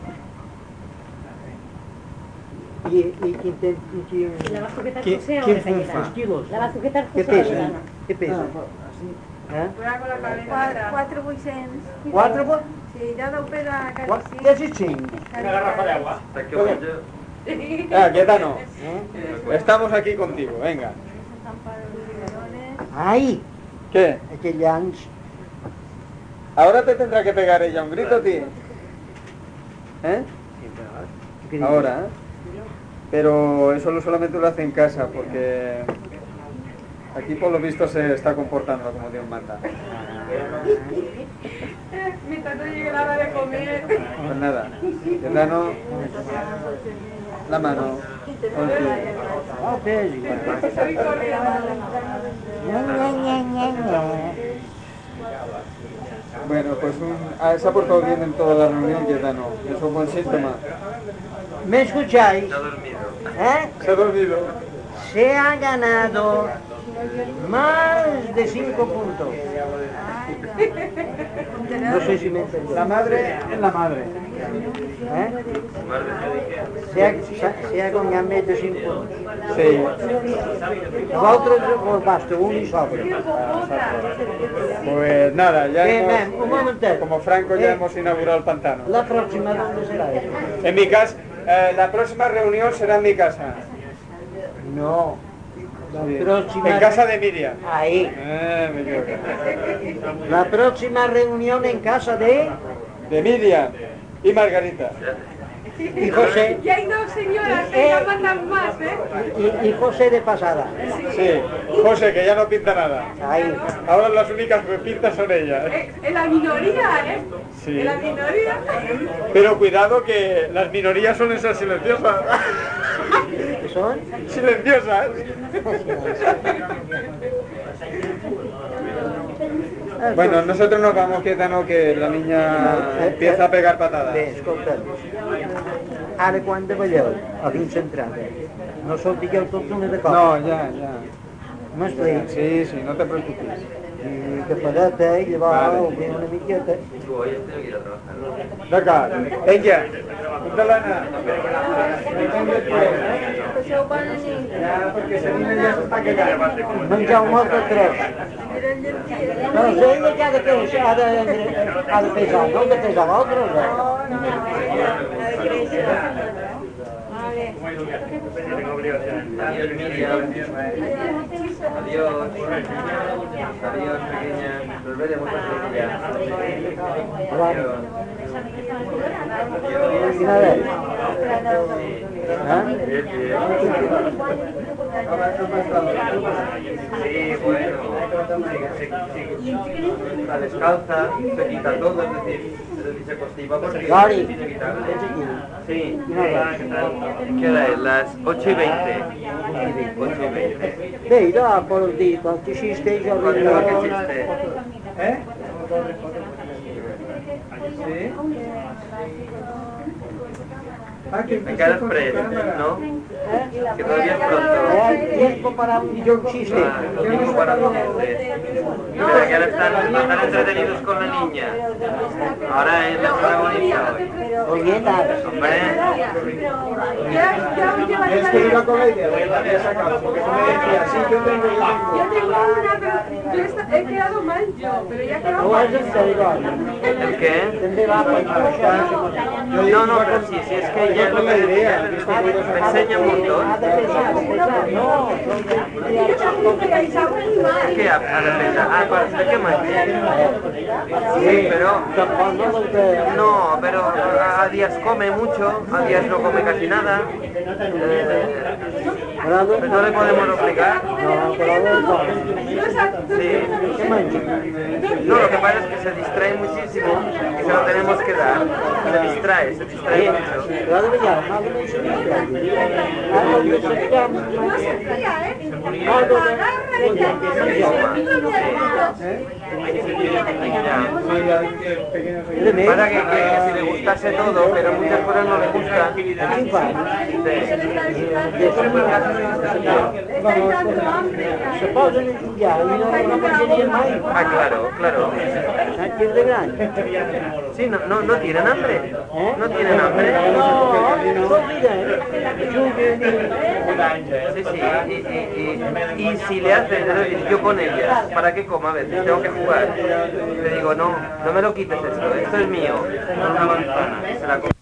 Y, y, y, te- y- y- La va a sujetar ¿Qué- José quién ahora, funfa? Cayetano. kilos. La va a sujetar ¿Qué José pesa? Cayetano. ¿Qué pesa? ¿Eh? Cuidado con la cabeza. Cuatro buixens. ¿Cuatro? po- Sí, ja deu per a What? casi. ¿Qué es cinc? Una garrafa de agua. Hasta que vaya. Ah, Quietano, ¿Eh? estamos aquí contigo, venga. ¡Ay! ¿Qué? Aquell anys. Ahora te tendrá que pegar ella un grito a ti. ¿Eh? Ahora, ¿eh? Pero eso lo solamente lo hace en casa, porque aquí por lo visto se está comportando como Dios manda. Mientras no llegue la hora de comer. Pues nada, Quietano, la mano. Oh, pesi. Estoy corriendo. Bueno, pues un, ah, se ha portado bien en toda la reunión, Quietano. Es un buen síntoma. ¿Me escucháis? Está dormido. ¿Eh? Se ha dormido. Se ha ganado más de cinco puntos. No sé si me entendéis. La madre es la madre. ¿Eh? Se ha, se, se ha ganado més de cinc punts. Sí. Vosaltres vos basta un i sobre. Pues nada, ya Ven, ven, hemos, un momentito. como Franco ya Eh. hemos inaugurado el pantano. La próxima, ¿dónde será eso? En mi casa, eh, la próxima reunión será en mi casa. No, Sí. próxima... En casa de Miriam. Ahí. Eh, me equivoqué. La próxima reunión en casa de... De Miriam y Margarita. Y José. Y hay dos señoras que ya mandan más, ¿eh? Y, y José de pasada. Sí, José, que ya no pinta nada. Ahí. Ahora las únicas que pintan son ellas. Eh, En la minoría, ¿eh? Sí. En la minoría. Pero cuidado que las minorías suelen ser silenciosas. ¿Qué son? Silenciosas. Bueno, nosotros nos vamos, quietano, que la niña empieza a pegar patadas. Bé, escolta'm, ara quan de balleu a concentrada, no saltigueu tots una de cop. No, ya, ya. M'explico? Sí, sí, no te preocupes. I que pedeta, i llavors Vale. obrir una miqueta. D'accord. Venga, Magdalena. Menjar un mot de tres. No sé, ella que ha de, fer, ha de, ha de pesar, no? De pesar l'altre, o no? Adiós, Miriam. Adiós. Adiós, pequeña. Nos veremos otro día. Adiós. Quina vez? Sí, bueno. La descalza, se quita todo, es decir, es decir, se constipa porque Gari, se tiene que quitar. ets aquí. Sí. Quina hora? ¿Qué hora es? Las ocho y veinte. ocho y veinte. Bé, i de per dir, com que existeix el ¿Cuánto ritme... que existe? ¿Eh? Sí. Ah, que Me quedas fresco, ¿no? Que todavía es pronto. Hay tiempo para un chiste. Ah, no tiempo para conocer. Pero que ahora están, están entretenidos con la niña. Ahora es la protagonista hoy. Oye, tal. Hombre, Ya, ya me lleva Es que iba con la idea, voy a darle esa causa, porque tú me decías, sí, yo tengo, yo Yo tengo. tengo una, pero yo esta- he quedado mal yo, pero ya he quedado No mal. és en sèrio. ¿el qué? També va per això. No, no, pero sí, sí, es que ella es lo que decía, me enseña un montón. Ha de pesar, de pesar. No, Yo también me pensaba muy mal. ¿Qué ha de pensar? Ah, parece que más bien. Sí, pero... tampoc no del que... No, pero a, a días come mucho, a días no come casi nada. Eh, Però pues no le podemos obligar. no, però del tot. Sí. Què menja? No, lo que pasa es que se distrae muchísimo y se lo tenemos que dar. Se distrae, se distrae mucho. Però de veritat, m'ha de mencionar. Ara el que sapiguem... No se fía, ¿eh? Algo de... Para que, que si le gustase todo, pero muchas cosas no le gustan. Quin fa? Se posen a jutjar i no, no menjarien mai. Ah, claro, claro. Saps que és de gran? Sí, no, no, no tienen hambre. No tienen hambre. No, s'olviden. Juguen i... Sí, sí, y, y, y, y si le hacen, es decir, yo con ellas, para que coma a veces, tengo que jugar. Le digo, no, no me lo quites esto, esto es mío. Con una manzana, y se la come.